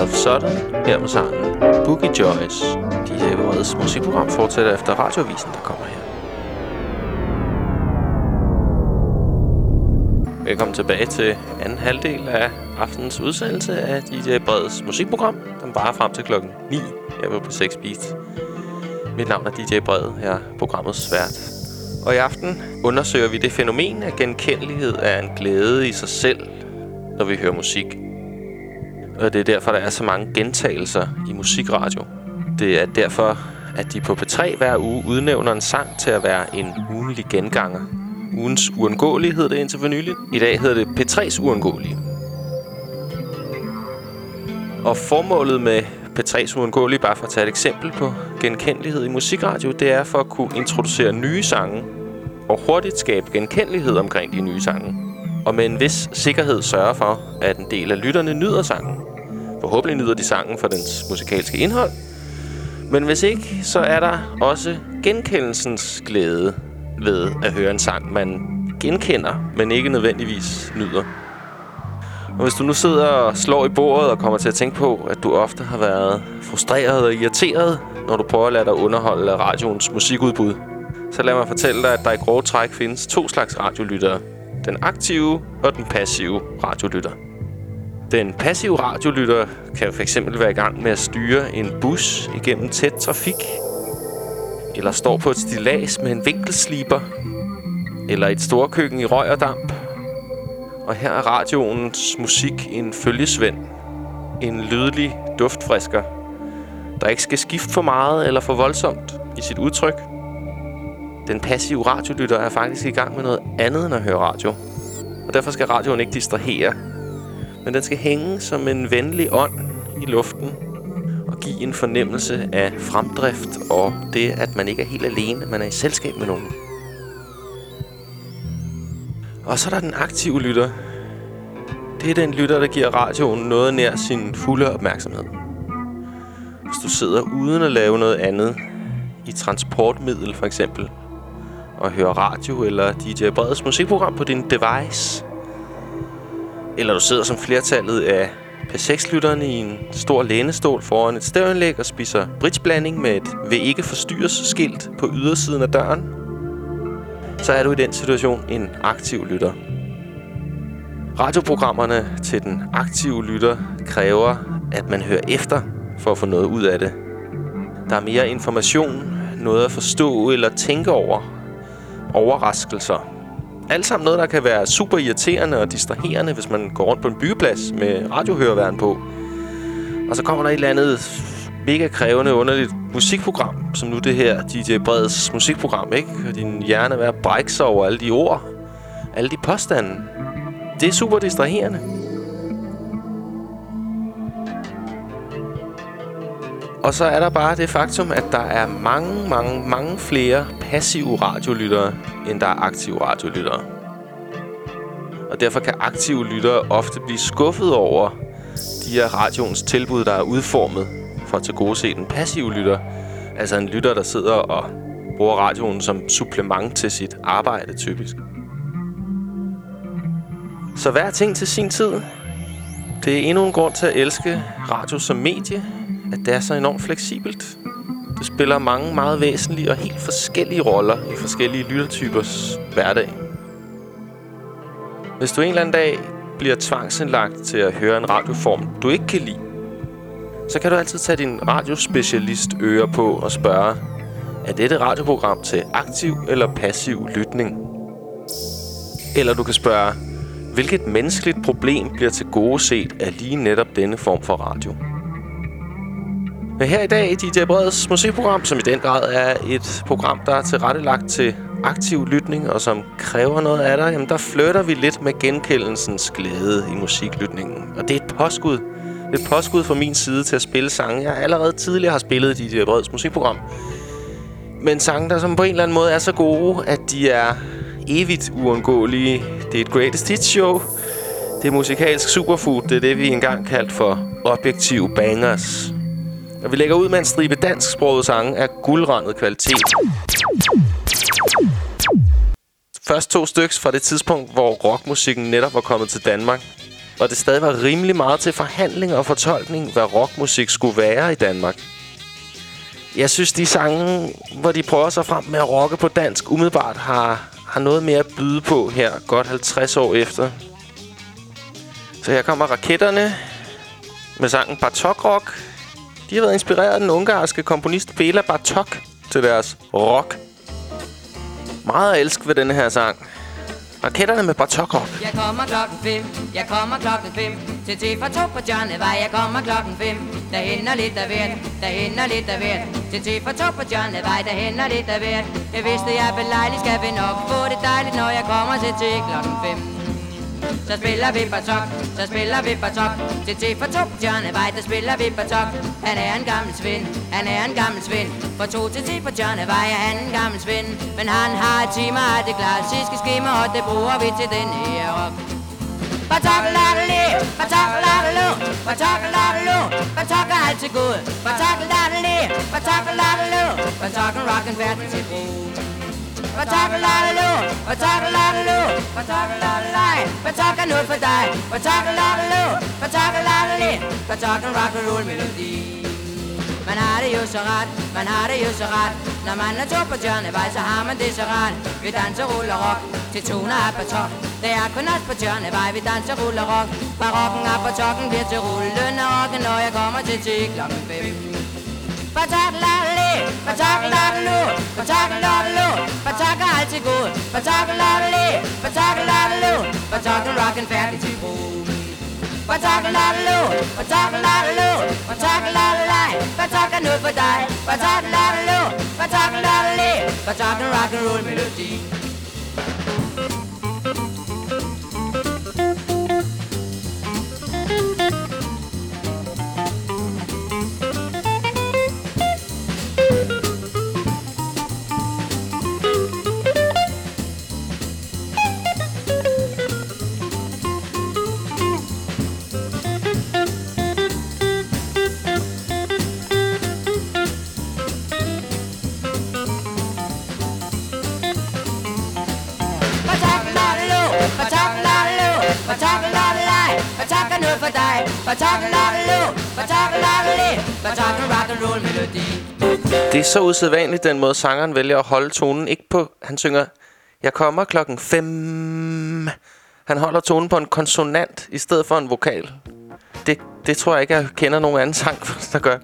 Love Sudden, her med sangen Boogie Joyce. D J Breds musikprogram fortsætter efter radioavisen, der kommer her. Velkommen tilbage til anden halvdel af aftenens udsendelse af D J Breds musikprogram, som varer frem til klokken ni her på P seks Beat. Mit navn er D J Bred, her er programmets vært. Og i aften undersøger vi det fænomen, at genkendelighed er en glæde i sig selv, når vi hører musik. Og det er derfor, der er så mange gentagelser i musikradio. Det er derfor, at de på P tre hver uge udnævner en sang til at være en ugenlig genganger. Ugens uundgåelige hed det indtil for nylig. I dag hedder det P tre's uundgåelige. Og formålet med P tre's uundgåelige, bare for at tage et eksempel på genkendelighed i musikradio, det er for at kunne introducere nye sange og hurtigt skabe genkendelighed omkring de nye sange. Og med en vis sikkerhed sørge for, at en del af lytterne nyder sangen. Forhåbentlig nyder de sangen for dens musikalske indhold. Men hvis ikke, så er der også genkendelsens glæde ved at høre en sang, man genkender, men ikke nødvendigvis nyder. Og hvis du nu sidder og slår i bordet og kommer til at tænke på, at du ofte har været frustreret og irriteret, når du prøver at lade dig underholde af radioens musikudbud, så lad mig fortælle dig, at der i grove træk findes to slags radiolyttere. Den aktive og den passive radiolytter. Den passive radiolytter kan fx være i gang med at styre en bus igennem tæt trafik, eller står på et stillads med en vinkelsliber, eller et storkøkken i røg og damp. Og her er radioens musik en følgesvend, en lydelig duftfrisker, der ikke skal skifte for meget eller for voldsomt i sit udtryk. Den passive radiolytter er faktisk i gang med noget andet end at høre radio. Og derfor skal radioen ikke distrahere. Men den skal hænge som en venlig ånd i luften og give en fornemmelse af fremdrift og det, at man ikke er helt alene, man er i selskab med nogen. Og så er der den aktive lytter. Det er den lytter, der giver radioen noget nær sin fulde opmærksomhed. Hvis du sidder uden at lave noget andet, i transportmiddel for eksempel, og hører radio eller D J Breds musikprogram på din device, eller du sidder som flertallet af P seks-lytterne i en stor lænestol foran et stereoanlæg og spiser bridgeblanding med et vil ikke forstyrres skilt på ydersiden af døren, så er du i den situation en aktiv lytter. Radioprogrammerne til den aktive lytter kræver, at man hører efter for at få noget ud af det. Der er mere information, noget at forstå eller tænke over, overraskelser. Alt sammen noget, der kan være super irriterende og distraherende, hvis man går rundt på en byggeplads med radiohøreværn på. Og så kommer der et eller andet mega krævende, underligt musikprogram, som nu det her D J Breds musikprogram, ikke? Og din hjerne er ved at brække sig over alle de ord, alle de påstande. Det er super distraherende. Og så er der bare det faktum, at der er mange, mange, mange flere passive radiolyttere, end der er aktive radiolyttere. Og derfor kan aktive lyttere ofte blive skuffet over de her radioens tilbud, der er udformet for at tilgodese den passive lytter. Altså en lytter, der sidder og bruger radioen som supplement til sit arbejde, typisk. Så hver ting til sin tid. Det er endnu en grund til at elske radio som medie, at det er så enormt fleksibelt. Det spiller mange meget væsentlige og helt forskellige roller i forskellige lyttertypers hverdag. Hvis du en eller anden dag bliver tvangsindlagt til at høre en radioform, du ikke kan lide, så kan du altid tage din radiospecialist øre på og spørge, er dette radioprogram til aktiv eller passiv lytning? Eller du kan spørge, hvilket menneskeligt problem bliver til gode set af lige netop denne form for radio? Men her i dag i D J Breds musikprogram, som i den grad er et program, der er tilrettelagt til aktiv lytning og som kræver noget af dig, jamen der flytter vi lidt med genkendelsens glæde i musiklytningen. Og det er et påskud. Det er et påskud fra min side til at spille sange, jeg allerede tidligere har spillet i D J Breds musikprogram. Men sange, der som på en eller anden måde er så gode, at de er evigt uundgåelige. Det er et greatest hits show. Det er musikalsk superfood. Det er det, vi engang kaldte for objektive bangers. Og vi lægger ud med en stribe dansksprogede sange af guldrandet kvalitet. Først to styks fra det tidspunkt, hvor rockmusikken netop var kommet til Danmark. og det stadig var rimelig meget til forhandling og fortolkning, hvad rockmusik skulle være i Danmark. Jeg synes, de sange, hvor de prøver sig frem med at rocke på dansk, umiddelbart har, har noget mere at byde på her, godt halvtreds år efter. Så her kommer Raketterne med sangen Bartok Rock. De har været inspireret af den ungarske komponist Béla Bartók til deres rock. Meget at elske ved denne her sang. Raketterne med Bartok Rock. Jeg kommer klokken fem, jeg kommer klokken fem. Til te for to på Johnnevej, jeg kommer klokken fem. Der hænder lidt af hvert, der hænder lidt af hvert. Til te for to på Johnnevej, der hænder lidt af hvert. Jeg vidste, jeg belejligt skal vi nok få det dejligt, når jeg kommer til te klokken fem. Så spiller vi Bartok, så spiller vi Bartok. Til te for to på Johnnevej, der spiller vi Bartok. Han er en gammel svend, han er en gammel svend. For to til te på Johnnevej er han en gammel svend. Men han har timer af det klassiske skema, og det bruger vi til den her rock. Bartok ladeli, Bartok ladelu, Bartok ladelu, Bartok er altid god. Bartok ladeli, Bartok ladelu, Bartok en rock en færdig til brug. Bartok ladelu, Bartok ladelu, Bartok ladelej, Bartok er noget for dig. Bartok ladelu, Bartok ladeli, Bartok en rock and roll melodi. Man har det jo så ret, man har det jo så ret. Når man er to på Johnnevej, så har man det så ret. Vi danser, ruller rock til toner af Bartok. Det er kun os på Johnnevej, vi danser, ruller rock. Barokken af Bartokken bliver til rullende rocken, når jeg kommer til ti klokken fem. Bartok ladeli, Bartok ladelu, Bartok ladelu, Bartok er altid god. Bartok ladeli, Bartok ladelu, Bartok en rock en færdig til brug. Bartok ladelu, Bartok ladelu, Bartok ladelej, Bartok er noget for dig. Bartok ladelu, Bartok ladeli, Bartok en rock and roll melodi. Det er så usædvanligt, den måde sangeren vælger at holde tonen. Ikke på, han synger, jeg kommer klokken fem. Han holder tonen på en konsonant i stedet for en vokal. Det, det tror jeg ikke, jeg kender nogen anden sang, der gør.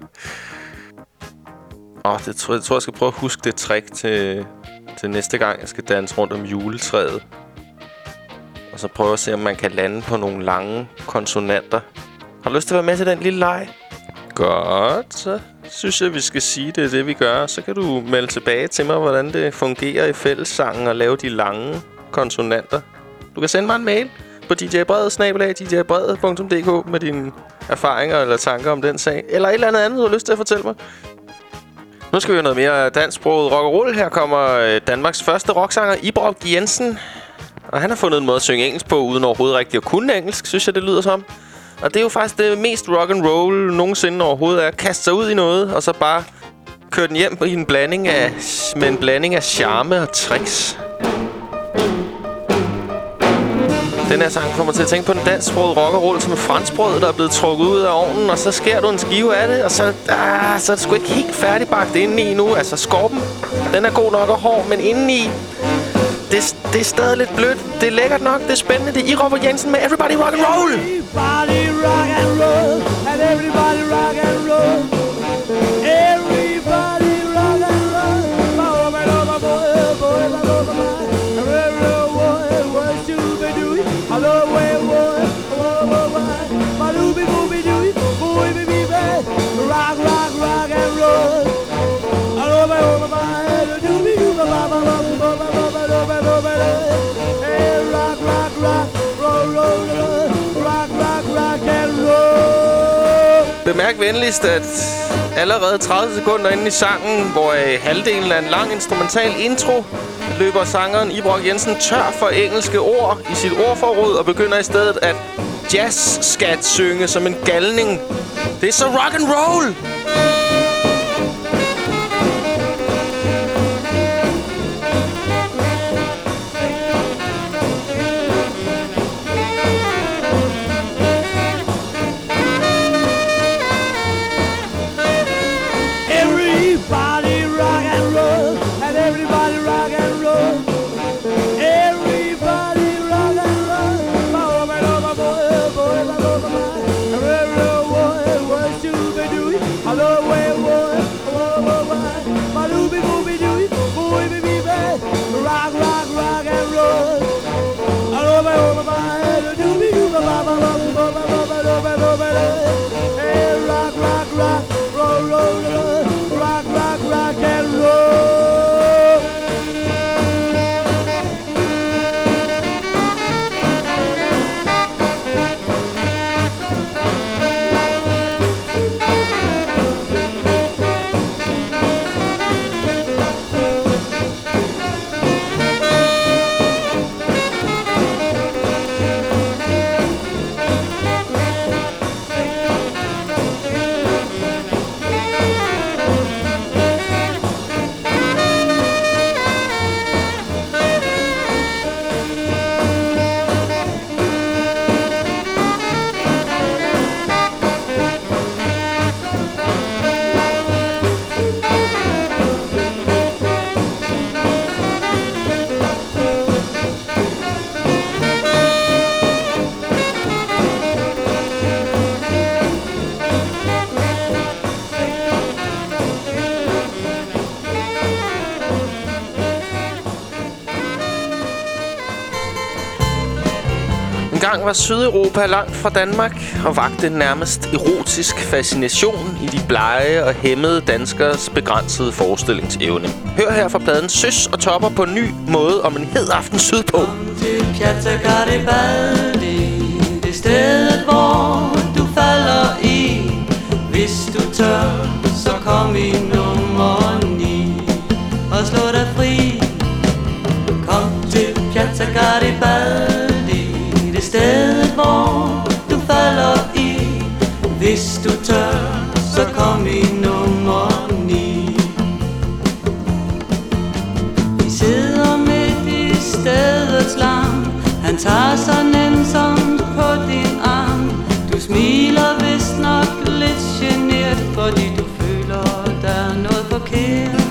Åh, det tror, jeg tror, jeg skal prøve at huske det trick til, til næste gang, jeg skal danse rundt om juletræet. Og så prøve at se, om man kan lande på nogle lange konsonanter. Har du lyst til at være med til den lille leg? Godt, så synes jeg, vi skal sige, det er det, vi gør. Så kan du melde tilbage til mig, hvordan det fungerer i fællessangen at lave de lange konsonanter. Du kan sende mig en mail på d j brede snabel-a d j brede punktum d k med dine erfaringer eller tanker om den sag. Eller et eller andet andet, du har lyst til at fortælle mig. Nu skal vi have noget mere dansksproget rock og roll. Her kommer Danmarks første rocksanger, Ibrok Jensen. Og han har fundet en måde at synge engelsk på, uden overhovedet rigtig at kunne engelsk, synes jeg, det lyder som. Og det er jo faktisk det mest rock and roll nogensinde overhovedet er at kaste sig ud i noget, og så bare køre den hjem i en blanding af, med en blanding af charme og tricks. Den her sang kommer til at tænke på den dansksprogede rock og roll som et franskbrød, der er blevet trukket ud af ovnen, og så skærer du en skive af det, og så, ah, så er det sgu ikke helt færdigbagt indeni nu. Altså skorpen, den er god nok og hård, men indeni, det, det er stadig lidt blødt. Det er lækkert nok, det er spændende. Det er Ibrok Jensen med Everybody Rock and Roll. Everybody rock and roll, and everybody rock and roll. Everybody rock and roll. Oh, my love, my boy, boy, my love, my boy. Every boy, what should we do? I love way, boy, oh, oh, oh, my doobie, boobie, doobie, boy, baby, baby. Rock, rock, rock and roll. I love my, oh, my, doobie, doobie, my, my, my, my, my, my, my, my, my, my. Hey, rock, rock, rock, roll, roll, roll. Rock, rock, rock and roll. Bemærk venligst, at allerede tredive sekunder inde i sangen, hvor øh, halvdelen af en lang instrumental intro, løber sangeren Ibrok Jensen tør for engelske ord i sit ordforråd og begynder i stedet at jazz-skat synge som en galning. Det er så rock and roll! Engang var Sydeuropa langt fra Danmark og vagte en nærmest erotisk fascination i de blege og hæmmede danskers begrænsede forestillingsevne. Hør her fra pladen Søs og Topper på en ny måde om en hed aften sydpå. Kom til Piazza Garibaldi, det stedet hvor du falder i. Hvis du tør, så kom i nummer ni og slå dig fri. Kom til Piazza Garibaldi, det stedet hvor du falder i. Hvis du tør, så kom i nummer ni. Vi sidder midt i stedets larm. Han tager så nænsomt på din arm. Du smiler vist nok lidt genert, fordi du føler, der er noget forkert.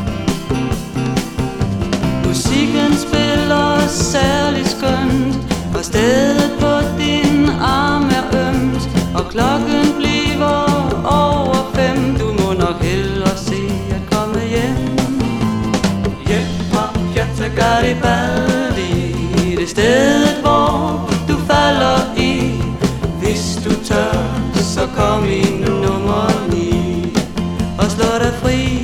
Musikken spiller særlig skønt, og stedet på din arm er ømt. Og klokken bliver over fem. Du må nok hellere se at komme hjem. Hjem fra Piazza Garibaldi, det stedet hvor du falder i. Hvis du tør, så kom i nummer ni og slå dig fri.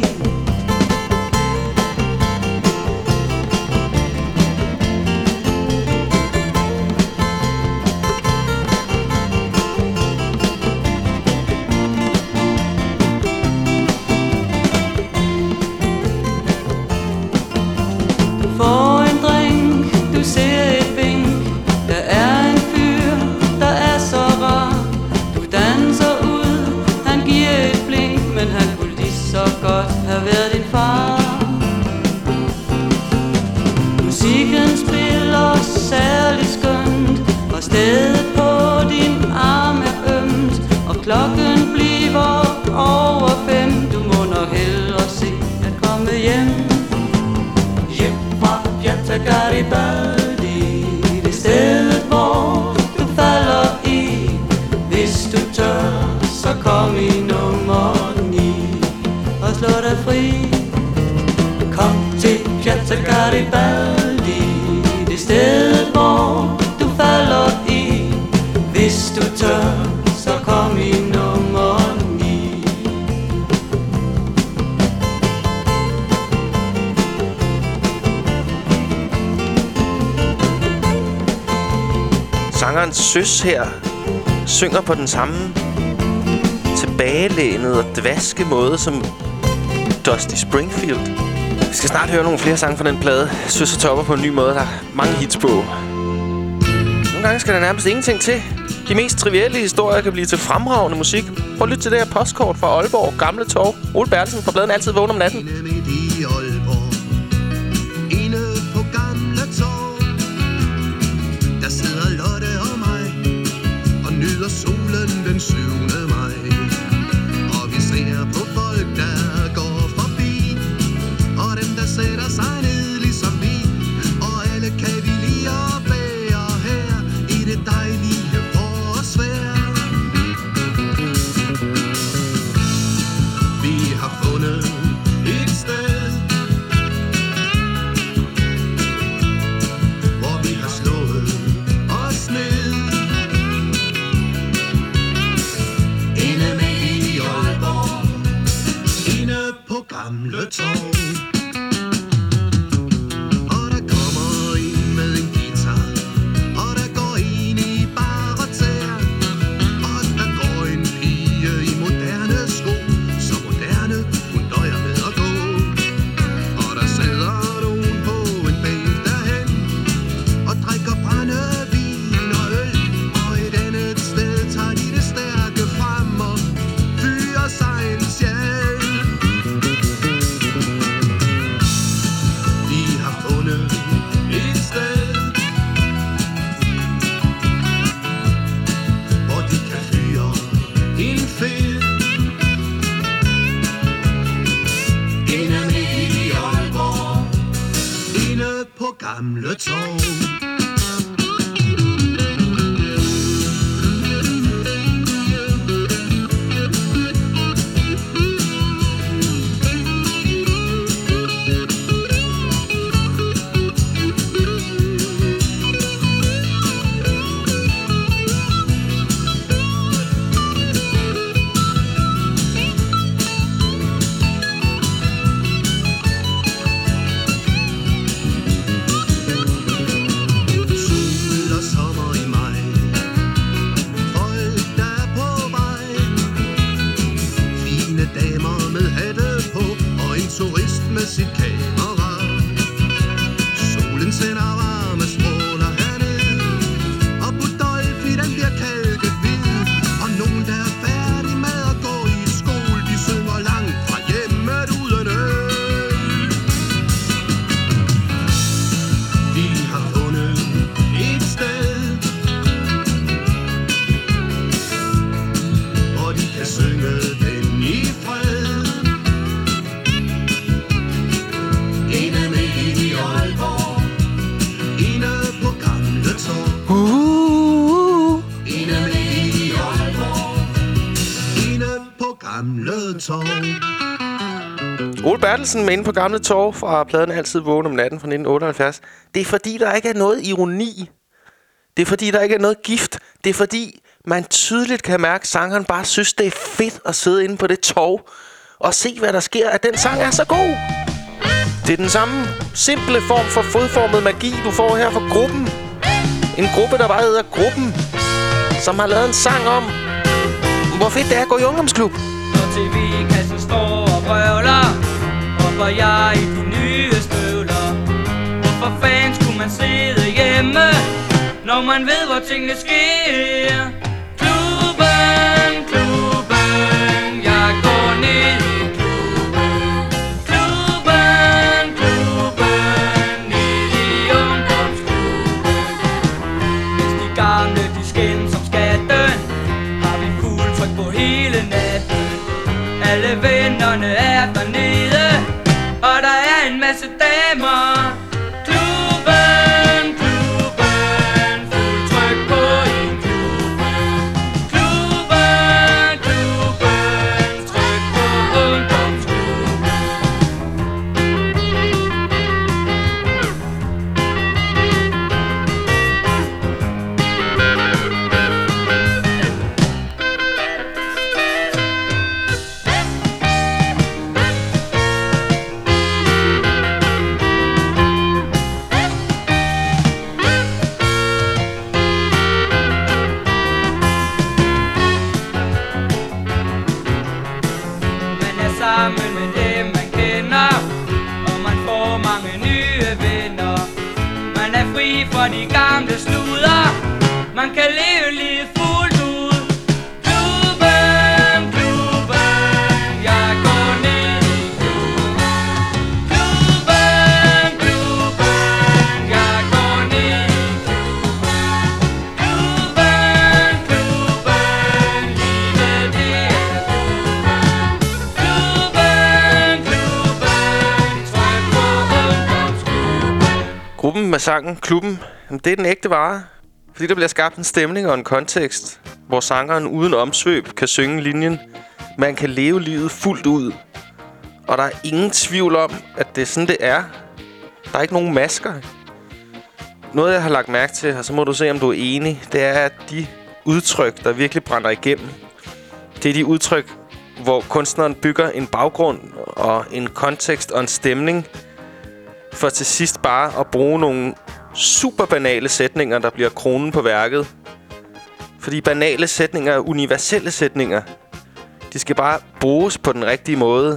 Stedet på din arm er ømt, og klokken bliver over fem. Du må nok hellere se at komme hjem. Hjem fra Piazza Garibaldi, det stedet hvor du falder i. Hvis du tør, så kom i nummer ni og slå dig fri. Kom til Piazza Garibaldi, det stedet hvor du falder i. Hvis du tør, så kom i nummer ni. Sangeren Søs her synger på den samme tilbagelænede og dvaske måde som Dusty Springfield. Vi skal snart høre nogle flere sange fra den plade. Søs og Topper på en ny måde. Der er mange hits på. Nogle gange skal der nærmest ingenting til. De mest trivielle historier kan blive til fremragende musik. Prøv at lytte til det her postkort fra Aalborg, Gamle Torv. Ole Bertelsen fra pladen Altid Vågen om natten. I Aalborg, inde på Gamle Torv, der sidder Lotte og mig og nyder solen den syvende maj. Og vi ser på folk, der går forbi, og dem, der sætter sig ned ligesom vi. Og alle kan vi lide at være her i det dejlige forårsvejr. Vi har fundet et sted, hvor vi har slået os ned. Inde med i Aalborg, inde på Gamle Torv. Og der kommer en med en guitar, og der går en i bare tæer, og der går en pige i moderne sko, så moderne hun døjer med at gå. Og der sidder nogen på en bænk derhen og drikker brændevin og øl, og et andet sted tager de det stærke frem og fyrer sig en sjæl. Vi har fundet et sted, hvor de kan fyre en fed. Inde midt i Aalborg, inde på Gamle Torv. Torv. Ole Bertelsen med inde på Gamle Torv fra pladen Altid Vågen om natten fra nitten otteoghalvfjerds. Det er fordi, der ikke er noget ironi. Det er fordi, der ikke er noget gift. Det er fordi, man tydeligt kan mærke, at sangeren bare synes, det er fedt at sidde inde på det torv og se, hvad der sker, at den sang er så god. Det er den samme simple form for fodformet magi, du får her fra Gruppen. En gruppe, der bare hedder Gruppen, som har lavet en sang om, hvor fedt det er at gå i ungdomsklub. Når T V-kassen står og brøvler, hopper jeg i de nye støvler. Hvorfor fanden skulle man sidde hjemme, når man ved, hvor tingene sker? Klubben, klubben, jeg går ned i klubben. Klubben, klubben, ned i ungdomsklubben. Hvis de gamle, de skændes som skatten, har vi fuld tryk på hele natten. Alle vennerne er dernede, og der er en masse damer. Klubben, klubben, fuld tryk på en klubben. Klubben, klubben, tryk på ungdomsklubben. Man er sammen med dem, man kender, og man får mange nye venner. Man er fri for de gamle sluder, man kan leve livet fuldt ud. Klubben, klubben, jeg går ned i klubben. Klubben, klubben, jeg går ned i klubben. Klubben, klubben, livet det er klubben. Klubben, klubben, tryk på ungdomsklubben. Gruppen med sangen Klubben, jamen, det er den ægte vare. Fordi der bliver skabt en stemning og en kontekst, hvor sangeren uden omsvøb kan synge linjen: man kan leve livet fuldt ud. Og der er ingen tvivl om, at det er sådan, det er. Der er ikke nogen masker. Noget, jeg har lagt mærke til, og så må du se, om du er enig, det er, at de udtryk, der virkelig brænder igennem, det er de udtryk, hvor kunstneren bygger en baggrund og en kontekst og en stemning, for til sidst bare at bruge nogle super banale sætninger, der bliver kronen på værket. Fordi banale sætninger er universelle sætninger. De skal bare bruges på den rigtige måde.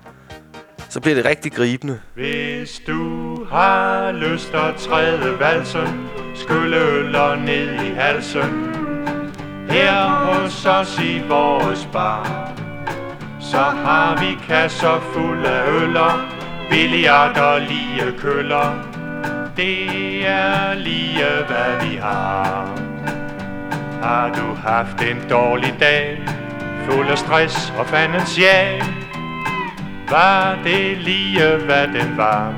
Så bliver det rigtig gribende. Hvis du har lyst at træde valsen, skylle øller ned i halsen, her hos os i vores bar, så har vi kasser fulde af øller, billiarder lige køller. Det er lige hvad vi har. Har du haft en dårlig dag, fuld af stress og fandens jag, var det lige hvad den var.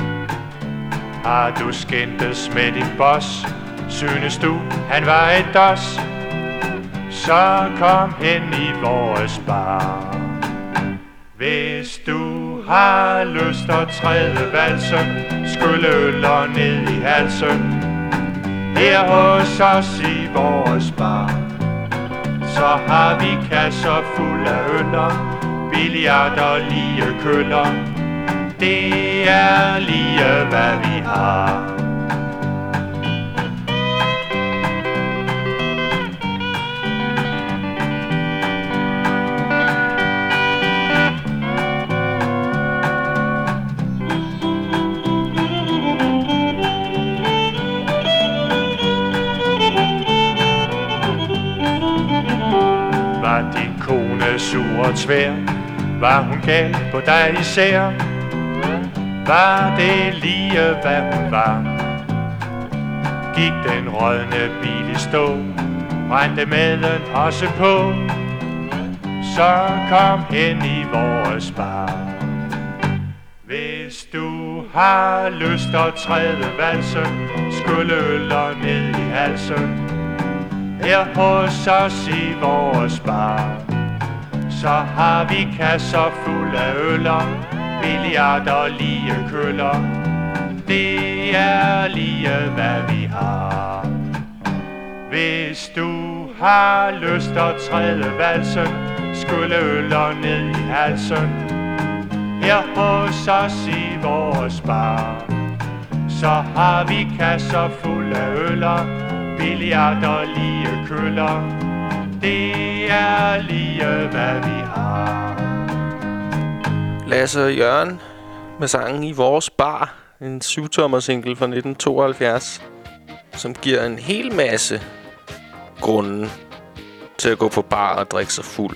Har du skændtes med din boss, synes du han var et dos, så kom hen i vores bar. Hvis du har lyst at træde valsen, skylle øller ned i halsen, her hos os i vores bar, så har vi kasser fulde af øller, billiarder lige køller. Det er lige hvad vi har. Var din kone sur og tvær? Var hun gal på dig især? Var det lige hvad hun var? Gik den rådne bil i stå, brændte maden også på, så kom hen i vores bar. Hvis du har lyst at træde valsen, skylle øller ned i halsen, her hos os i vores bar, Så har vi kasser fuld af øller, billiarder, lige køller. Det er lige hvad vi har. Hvis du har lyst at træde valsen, skulle øller ned i halsen. Her hos os i vores bar, så har vi kasser fuld af øller, billiarder, lige køller. Det er lige hvad vi har. Lasse og Jørgen med sangen I Vores Bar, en syv-tommer single fra nitten tooghalvfjerds, som giver en hel masse grunde til at gå på bar og drikke sig fuld.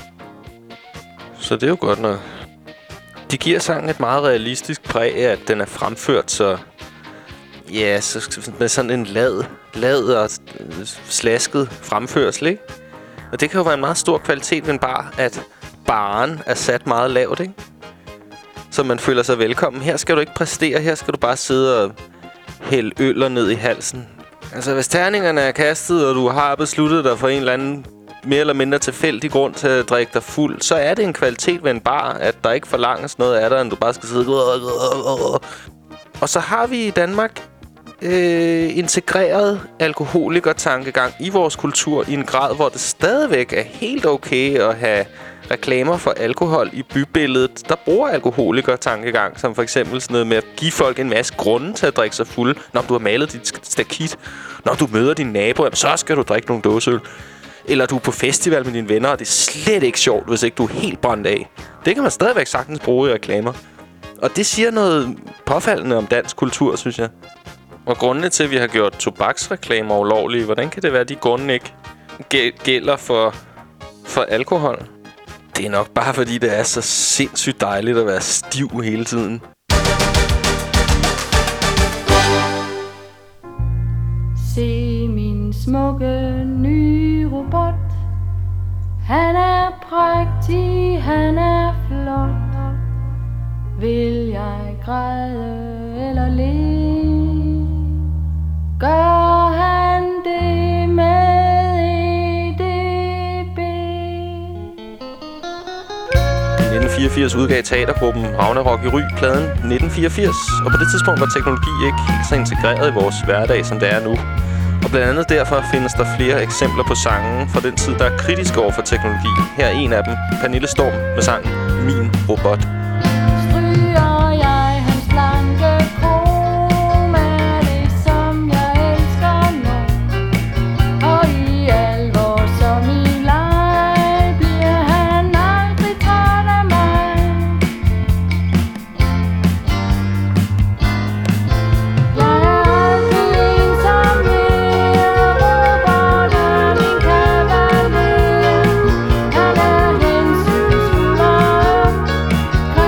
Så det er jo godt nok. De giver sangen et meget realistisk præg af, at den er fremført så... Ja, så med sådan en lad, lad og slasket fremførsel, ikke? Og det kan jo være en meget stor kvalitet ved en bar, at baren er sat meget lavt, ikke? Så man føler sig velkommen. Her skal du ikke præstere, her skal du bare sidde og hælde øller ned i halsen. Altså, hvis terningerne er kastet, og du har besluttet dig for en eller anden mere eller mindre tilfældig grund til at drikke dig fuld, så er det en kvalitet ved en bar, at der ikke forlanges noget af dig, end du bare skal sidde... Og så har vi i Danmark øh, integreret alkoholikertankegang i vores kultur i en grad, hvor det stadigvæk er helt okay at have reklamer for alkohol i bybilledet, der bruger alkoholikertankegang, som for eksempel sådan noget med at give folk en masse grunde til at drikke sig fuld. Når du har malet dit stakit, når du møder din nabo, så skal du drikke nogle dåseøl. Eller du er på festival med dine venner, og det er slet ikke sjovt, hvis ikke du er helt brændt af. Det kan man stadigvæk sagtens bruge i reklamer. Og det siger noget påfaldende om dansk kultur, synes jeg. Og grundene til, at vi har gjort tobaksreklamer ulovlige, hvordan kan det være, at de grunde ikke gælder for, for alkohol? Det er nok bare, fordi det er så sindssygt dejligt at være stiv hele tiden. Se min smukke nye robot. Han er prægtig, han er flot. Vil jeg græde eller le? Gør han det med E D B? I nitten fireogfirs udgav teatergruppen Ragnarok i Ry pladen nitten fireogfirs, og på det tidspunkt var teknologi ikke helt så integreret i vores hverdag, som det er nu. Og blandt andet derfor findes der flere eksempler på sange fra den tid, der er kritiske over for teknologi. Her er en af dem, Pernille Storm med sangen Min Robot. Stryger jeg hans blanke krom, er det som jeg elsker nu. Og i alvor som i leg, bliver han aldrig træt af mig. Jeg er aldrig ensom mere, robot er min kavaler. Han er hensynsfuld og øm.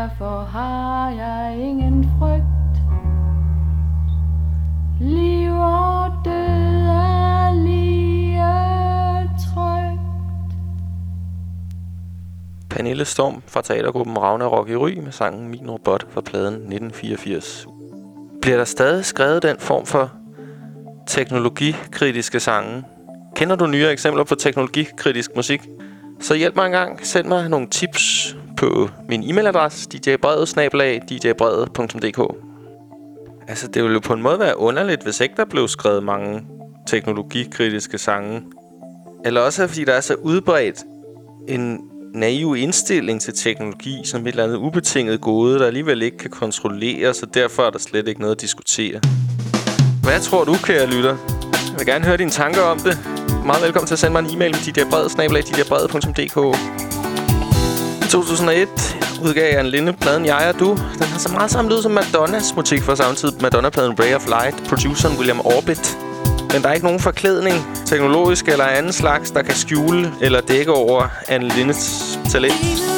derfor har jeg ingen frygt. Liv og død er lige trygt. Pernille Storm fra teatergruppen Ragnarok i Ry med sangen Min Robot fra pladen nitten fireogfirs. Bliver der stadig skrevet den form for teknologikritiske sange? Kender du nyere eksempler på teknologikritisk musik? Så hjælp mig en gang. Send mig nogle tips på min e-mailadresse d j brevet snabel-a d j brevet punktum d k. Altså, det ville jo på en måde være underligt, hvis ikke der blev skrevet mange teknologikritiske sange. Eller også fordi der er så udbredt en naiv indstilling til teknologi som et eller andet ubetinget gode, der alligevel ikke kan kontrolleres, og derfor er der slet ikke noget at diskutere. Hvad tror du, kære lytter? Jeg vil gerne høre dine tanker om det. Meget velkommen til at sende mig en e-mail med d j brevet snabel-a d j brevet punktum d k. I to tusind og et udgav jeg en linde pladen Jeg og Du. Den har så meget samme lyd som Madonnas musik fra samme tid. Madonna-pladen Ray of Light, produceren William Orbit. Men der er ikke nogen forklædning, teknologisk eller anden slags, der kan skjule eller dække over Anne Lindes talent.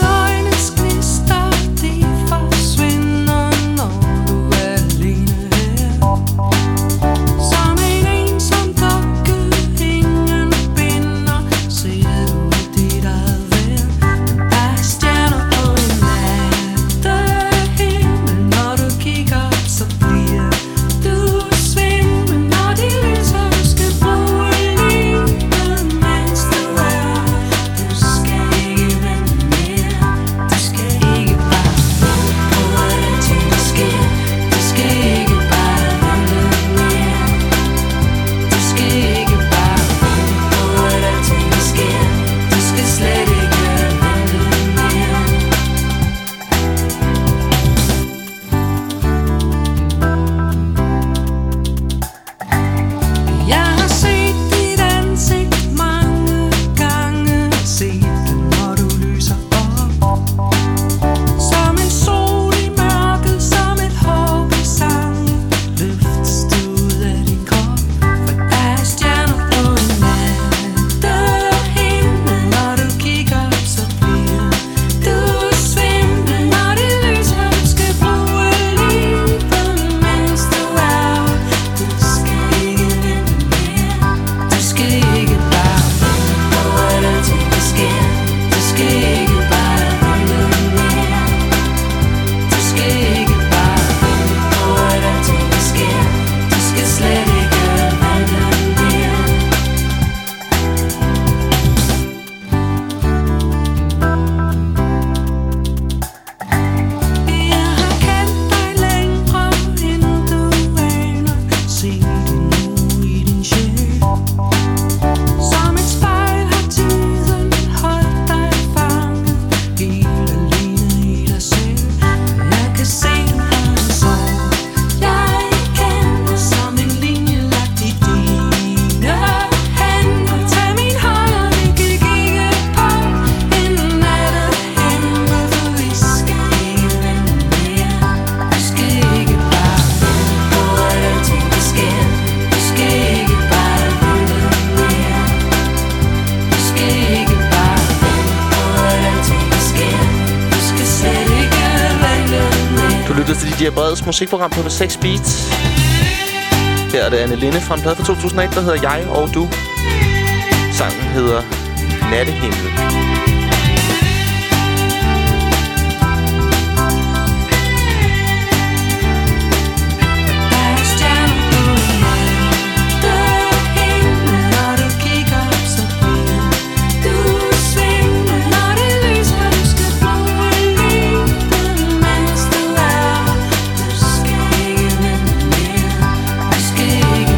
Musikprogram på seks Beats. Her er det Anne Linde fra en plade fra to tusind og et, der hedder Jeg og Du. Sangen hedder Nattehimmel.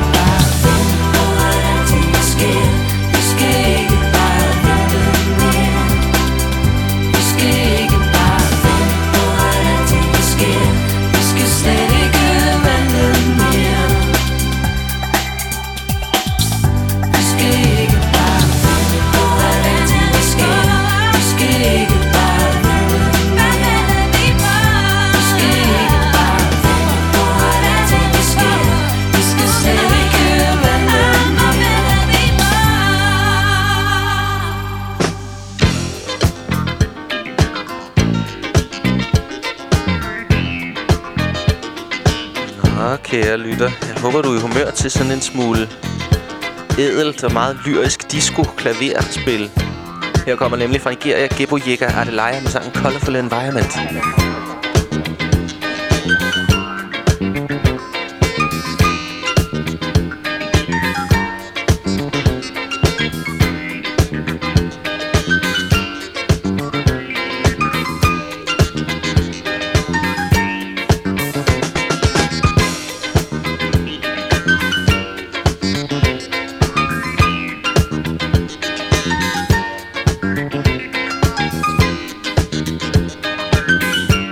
Yeah. Nå, kære lytter. Jeg håber, du er i humør til sådan en smule ædelt og meget lyrisk disco-klaverspil. Her kommer nemlig fra Nigeria Gebo Yega Adelaya med sangen Colorful Environment. Thank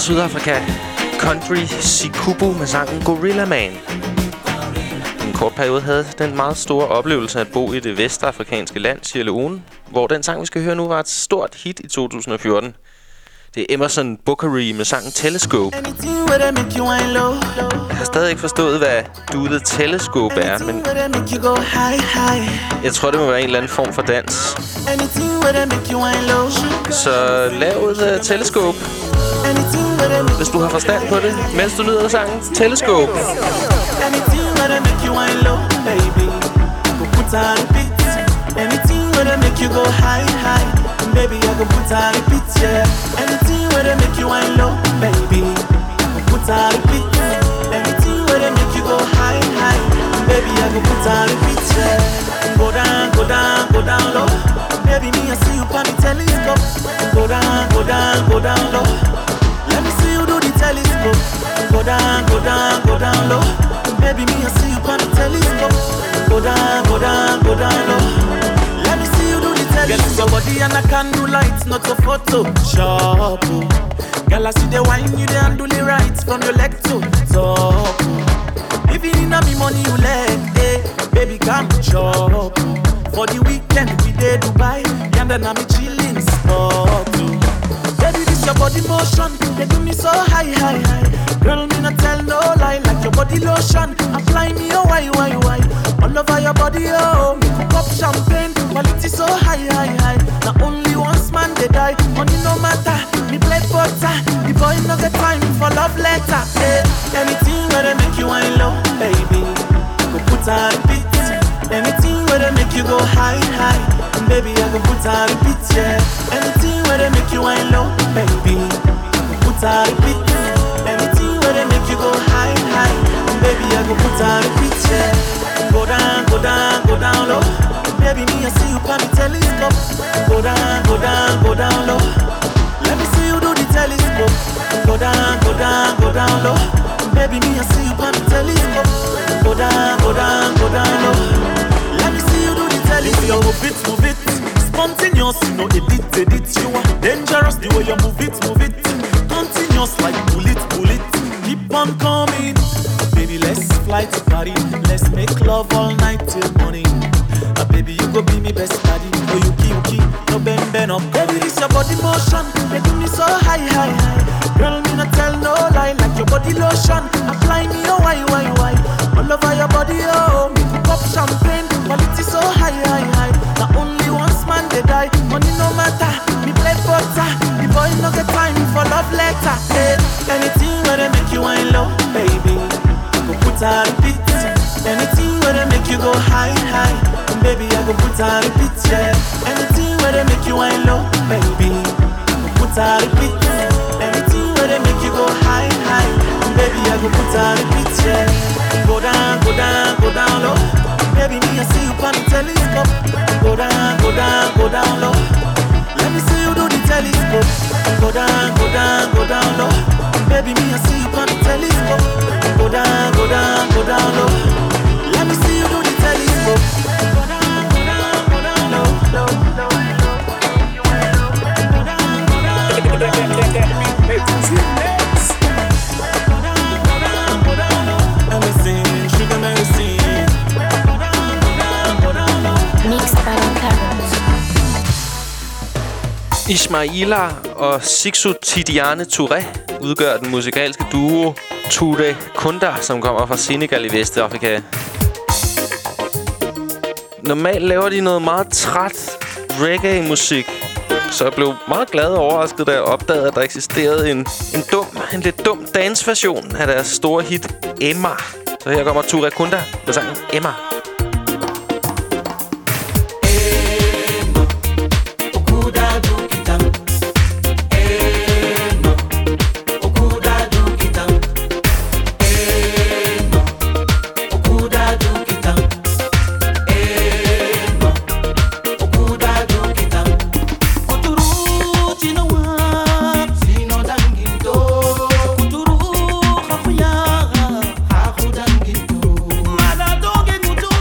Sydafrika. Country Sikubu med sangen Gorilla Man. I en kort periode havde den meget store oplevelse at bo i det vestafrikanske land, Sierra Leone, hvor den sang, vi skal høre nu, var et stort hit i to tusind og fjorten. Det er Emerson Bookery med sangen Telescope. Jeg har stadig ikke forstået, hvad Do The Telescope er, men jeg tror, det må være en eller anden form for dans. Så lav The Telescope, hvis du har forstand på det, mens du nyder sangen Telescope. Anything where make you go high, high, baby, I go put out a bit, yeah. Anything where make you wine low, baby, I go put out a bit. Anything where make you go high, high, baby, I go put out a bit, yeah. Go down, go down, go down low, baby, me I see you on the telescope. Go down, go down, go down low, let me see you do the telescope. Go down, go down, go down low, baby, me I see you on the telescope. Go down, go down, go down low. Let me see you do the telescope. Get your body and I can do lights, not a photo shop. Girl, I see the wine, you the handle the right from your leg to top. If you need me money, you let, eh, baby, come chop. For the weekend, we dey Dubai, and then I'm chilling spot. Baby, this your body motion, they do me so high, high, high. Girl, me not tell no lie, like your body lotion. Apply me, oh, why, why, why? All over your body, oh, me cook up champagne. Quality so high, high, high. Now only once man they die, money no matter. Me play butter, the boy no get time for love letter. Hey, anything where they make you wine low, baby, go put out a bit. Anything where they make you go high, high, and baby I go put out a bit, yeah. Anything where they make you wine low, baby, go put out a bit. Anything where they make you go high, high, and baby I go put out a bit, yeah. Go down, go down, go down low, baby me I see you on the telescope. Go down, go down, go down low, let me see you do the telescope. Go down, go down, go down low, baby me I see you on the telescope. Go down, go down, go down low, let me see you do the telescope. You move it, move it, spontaneous, no edit, edit. You are dangerous the way you move it, move it. Continuous like bullet, bullet. Keep on coming, baby. Let's fly to Paris. Let's make love all night till morning. Uh, baby, you go be me best buddy. Oh, you keep, keep, no bend, bend up. Baby, it's your body motion. They do me so high, high, high. Girl, me not tell no lie, like your body lotion. Apply me, oh, why, why, why? All over your body, oh, me cook up champagne. Quality so high, high, high. Now only once man they die, money no matter. Me play butter, the boy no get time for love letter. Hey, anything where they make you wine low, baby, go put out a bit. Anything where they make you go high, high, and baby I go put out a bit, yeah. Anything where they make you wine low, baby, go put out a bit. Anything where they make you go high, high, and baby I go put out a bit, yeah. Go down, go down, go down low, baby me I see you on the telescope. Go down, go down, go down low, let me see you do the telescope. Go down, go down, go down low, baby me I see you on the telescope. Go down, go down, go down low, let me see you do the telescope. Go down, go down, go down low, low, low, low. Go down, go down, go down low. Go down, go down, go down low. Let me sing, sugar medicine. Go down, go down, go down low. Mixed by Carlos. Ismaila og Sixu Tidiane Touré udgør den musikalske duo Touré Kunda, som kommer fra Senegal i Vestafrika. Normalt laver de noget meget træt reggae-musik, så jeg blev meget glad og overrasket, da jeg opdagede, at der eksisterede en, en, dum, en lidt dum dance-version af deres store hit Emma. Så her kommer Touré Kunda med sangen Emma. Mother, don't get me to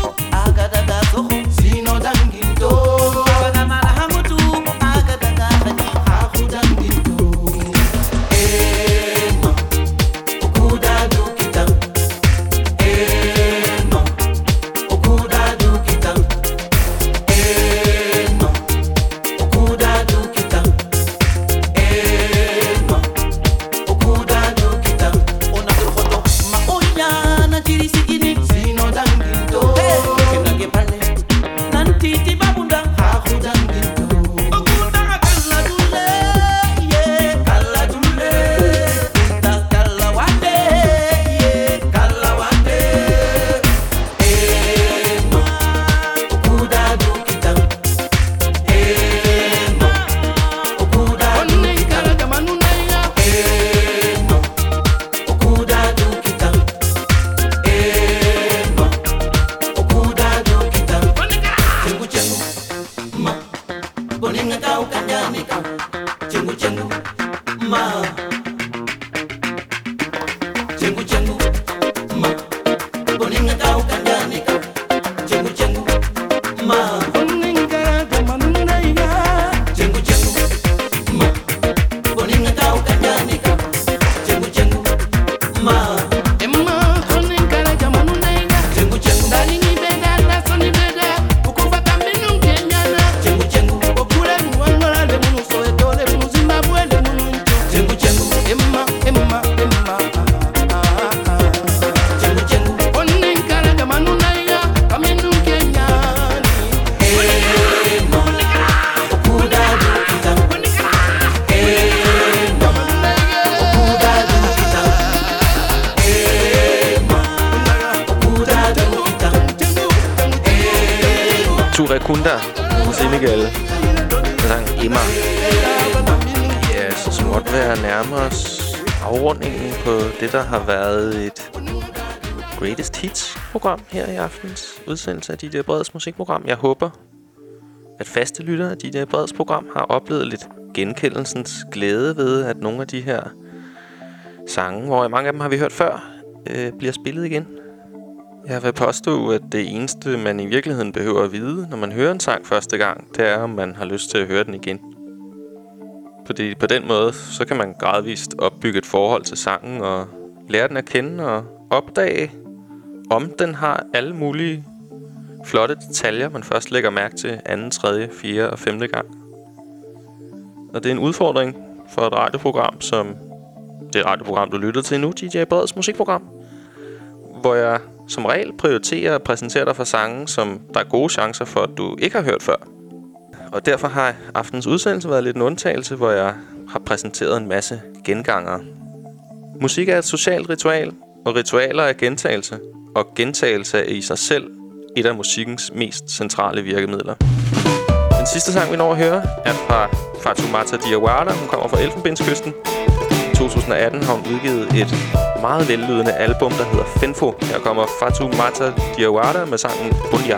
Irekunda fra Senegal. Med sangen Emma. Ja, så småt ved at nærme os afrundingen på det, der har været et Greatest Hits-program her i aftens udsendelse af D J Breds musikprogram. Jeg håber, at faste lyttere af D J Breds program har oplevet lidt genkendelsens glæde ved, at nogle af de her sange, hvor mange af dem har vi hørt før, øh, bliver spillet igen. Jeg vil påstå, at det eneste, man i virkeligheden behøver at vide, når man hører en sang første gang, det er, om man har lyst til at høre den igen. Fordi på den måde, så kan man gradvist opbygge et forhold til sangen og lære den at kende og opdage, om den har alle mulige flotte detaljer, man først lægger mærke til anden, tredje, fjerde og femte gang. Og det er en udfordring for et radioprogram, som det radioprogram, du lytter til nu, D J Breds musikprogram, hvor jeg som regel prioriterer at præsentere dig for sange, som der er gode chancer for, at du ikke har hørt før. Og derfor har aftens udsendelse været lidt en undtagelse, hvor jeg har præsenteret en masse gengangere. Musik er et socialt ritual, og ritualer er gentagelse, og gentagelse er i sig selv et af musikkens mest centrale virkemidler. Den sidste sang, vi når at høre, er fra Fatoumata Diawara. Hun kommer fra Elfenbenskysten. I to tusind og atten har hun udgivet et meget vellydende album, der hedder Fenfo. Her kommer Fatoumata Diawara med sangen Bunya.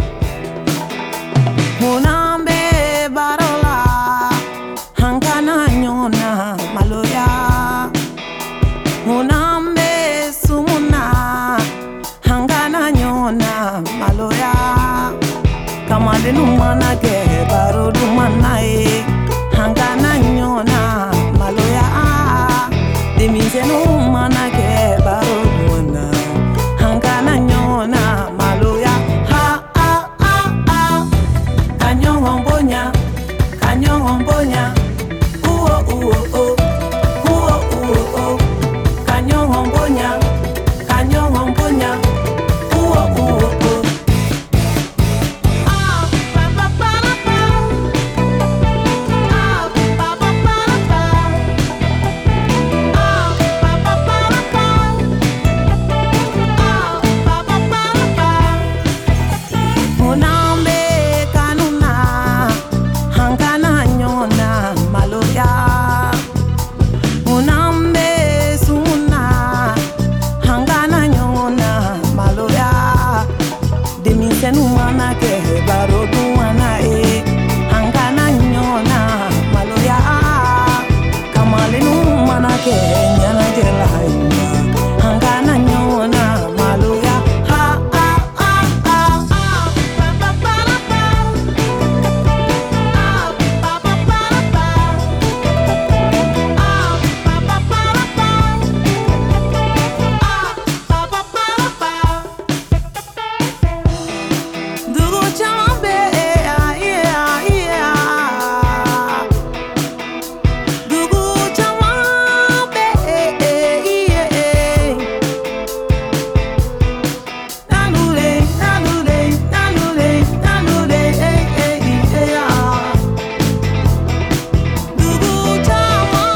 Munambe barola hankana nyona maloya Munambe sumuna hankana nyona maloya Kamade numana ke baro dumana e hankana nyona maloya Demise numana ke baro dumana hankana nyona maloya ha ha ha ha Kanyo hombonya kanyo hombonya uo uo o uo uo o kanyo hombonya kanyo hombonya uo uo o ah pa pa pa pa ah pa pa pa pa ah pa pa pa pa ah pa pa pa pa Munambe kanuna hankana nyona maloya Munambe sumuna hankana nyona maloya Demise numana ke baro duana e hankana nyona maloya Kamale numana ke nyana jela hankana nyona maloya ha ha ha ha pa pa pa pa ah pa pa pa pa ah pa pa pa pa ah pa pa pa pa Dugu chambe yeah yeah yeah Dugu chambe yeah Nanule nanule nanule nanule yeah Dugu chambe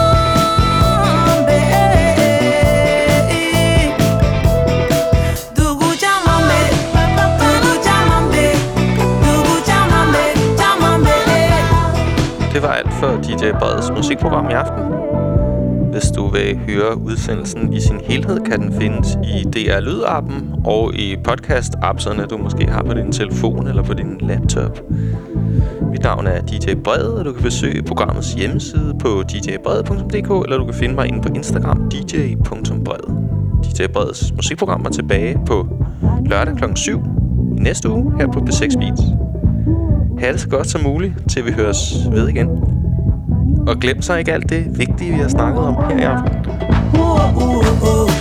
Dugu chambe Dugu chambe Dugu chambe chambe Det var alt for D J Breds musikprogram i aften. Hvis du vil høre udsendelsen i sin helhed, kan den findes i D R Lyd-appen og i podcast-appserne, du måske har på din telefon eller på din laptop. Mit navn er D J Bred, og du kan besøge programmets hjemmeside på d j bred punktum d k, eller du kan finde mig inde på Instagram, d j punktum bred. D J Breds musikprogram er tilbage på lørdag klokken syv i næste uge her på B seks Beats. Ha' det så godt som muligt, til vi høres ved igen. Og glem så ikke alt det vigtige, vi har snakket om her i aften. Uh, uh, uh.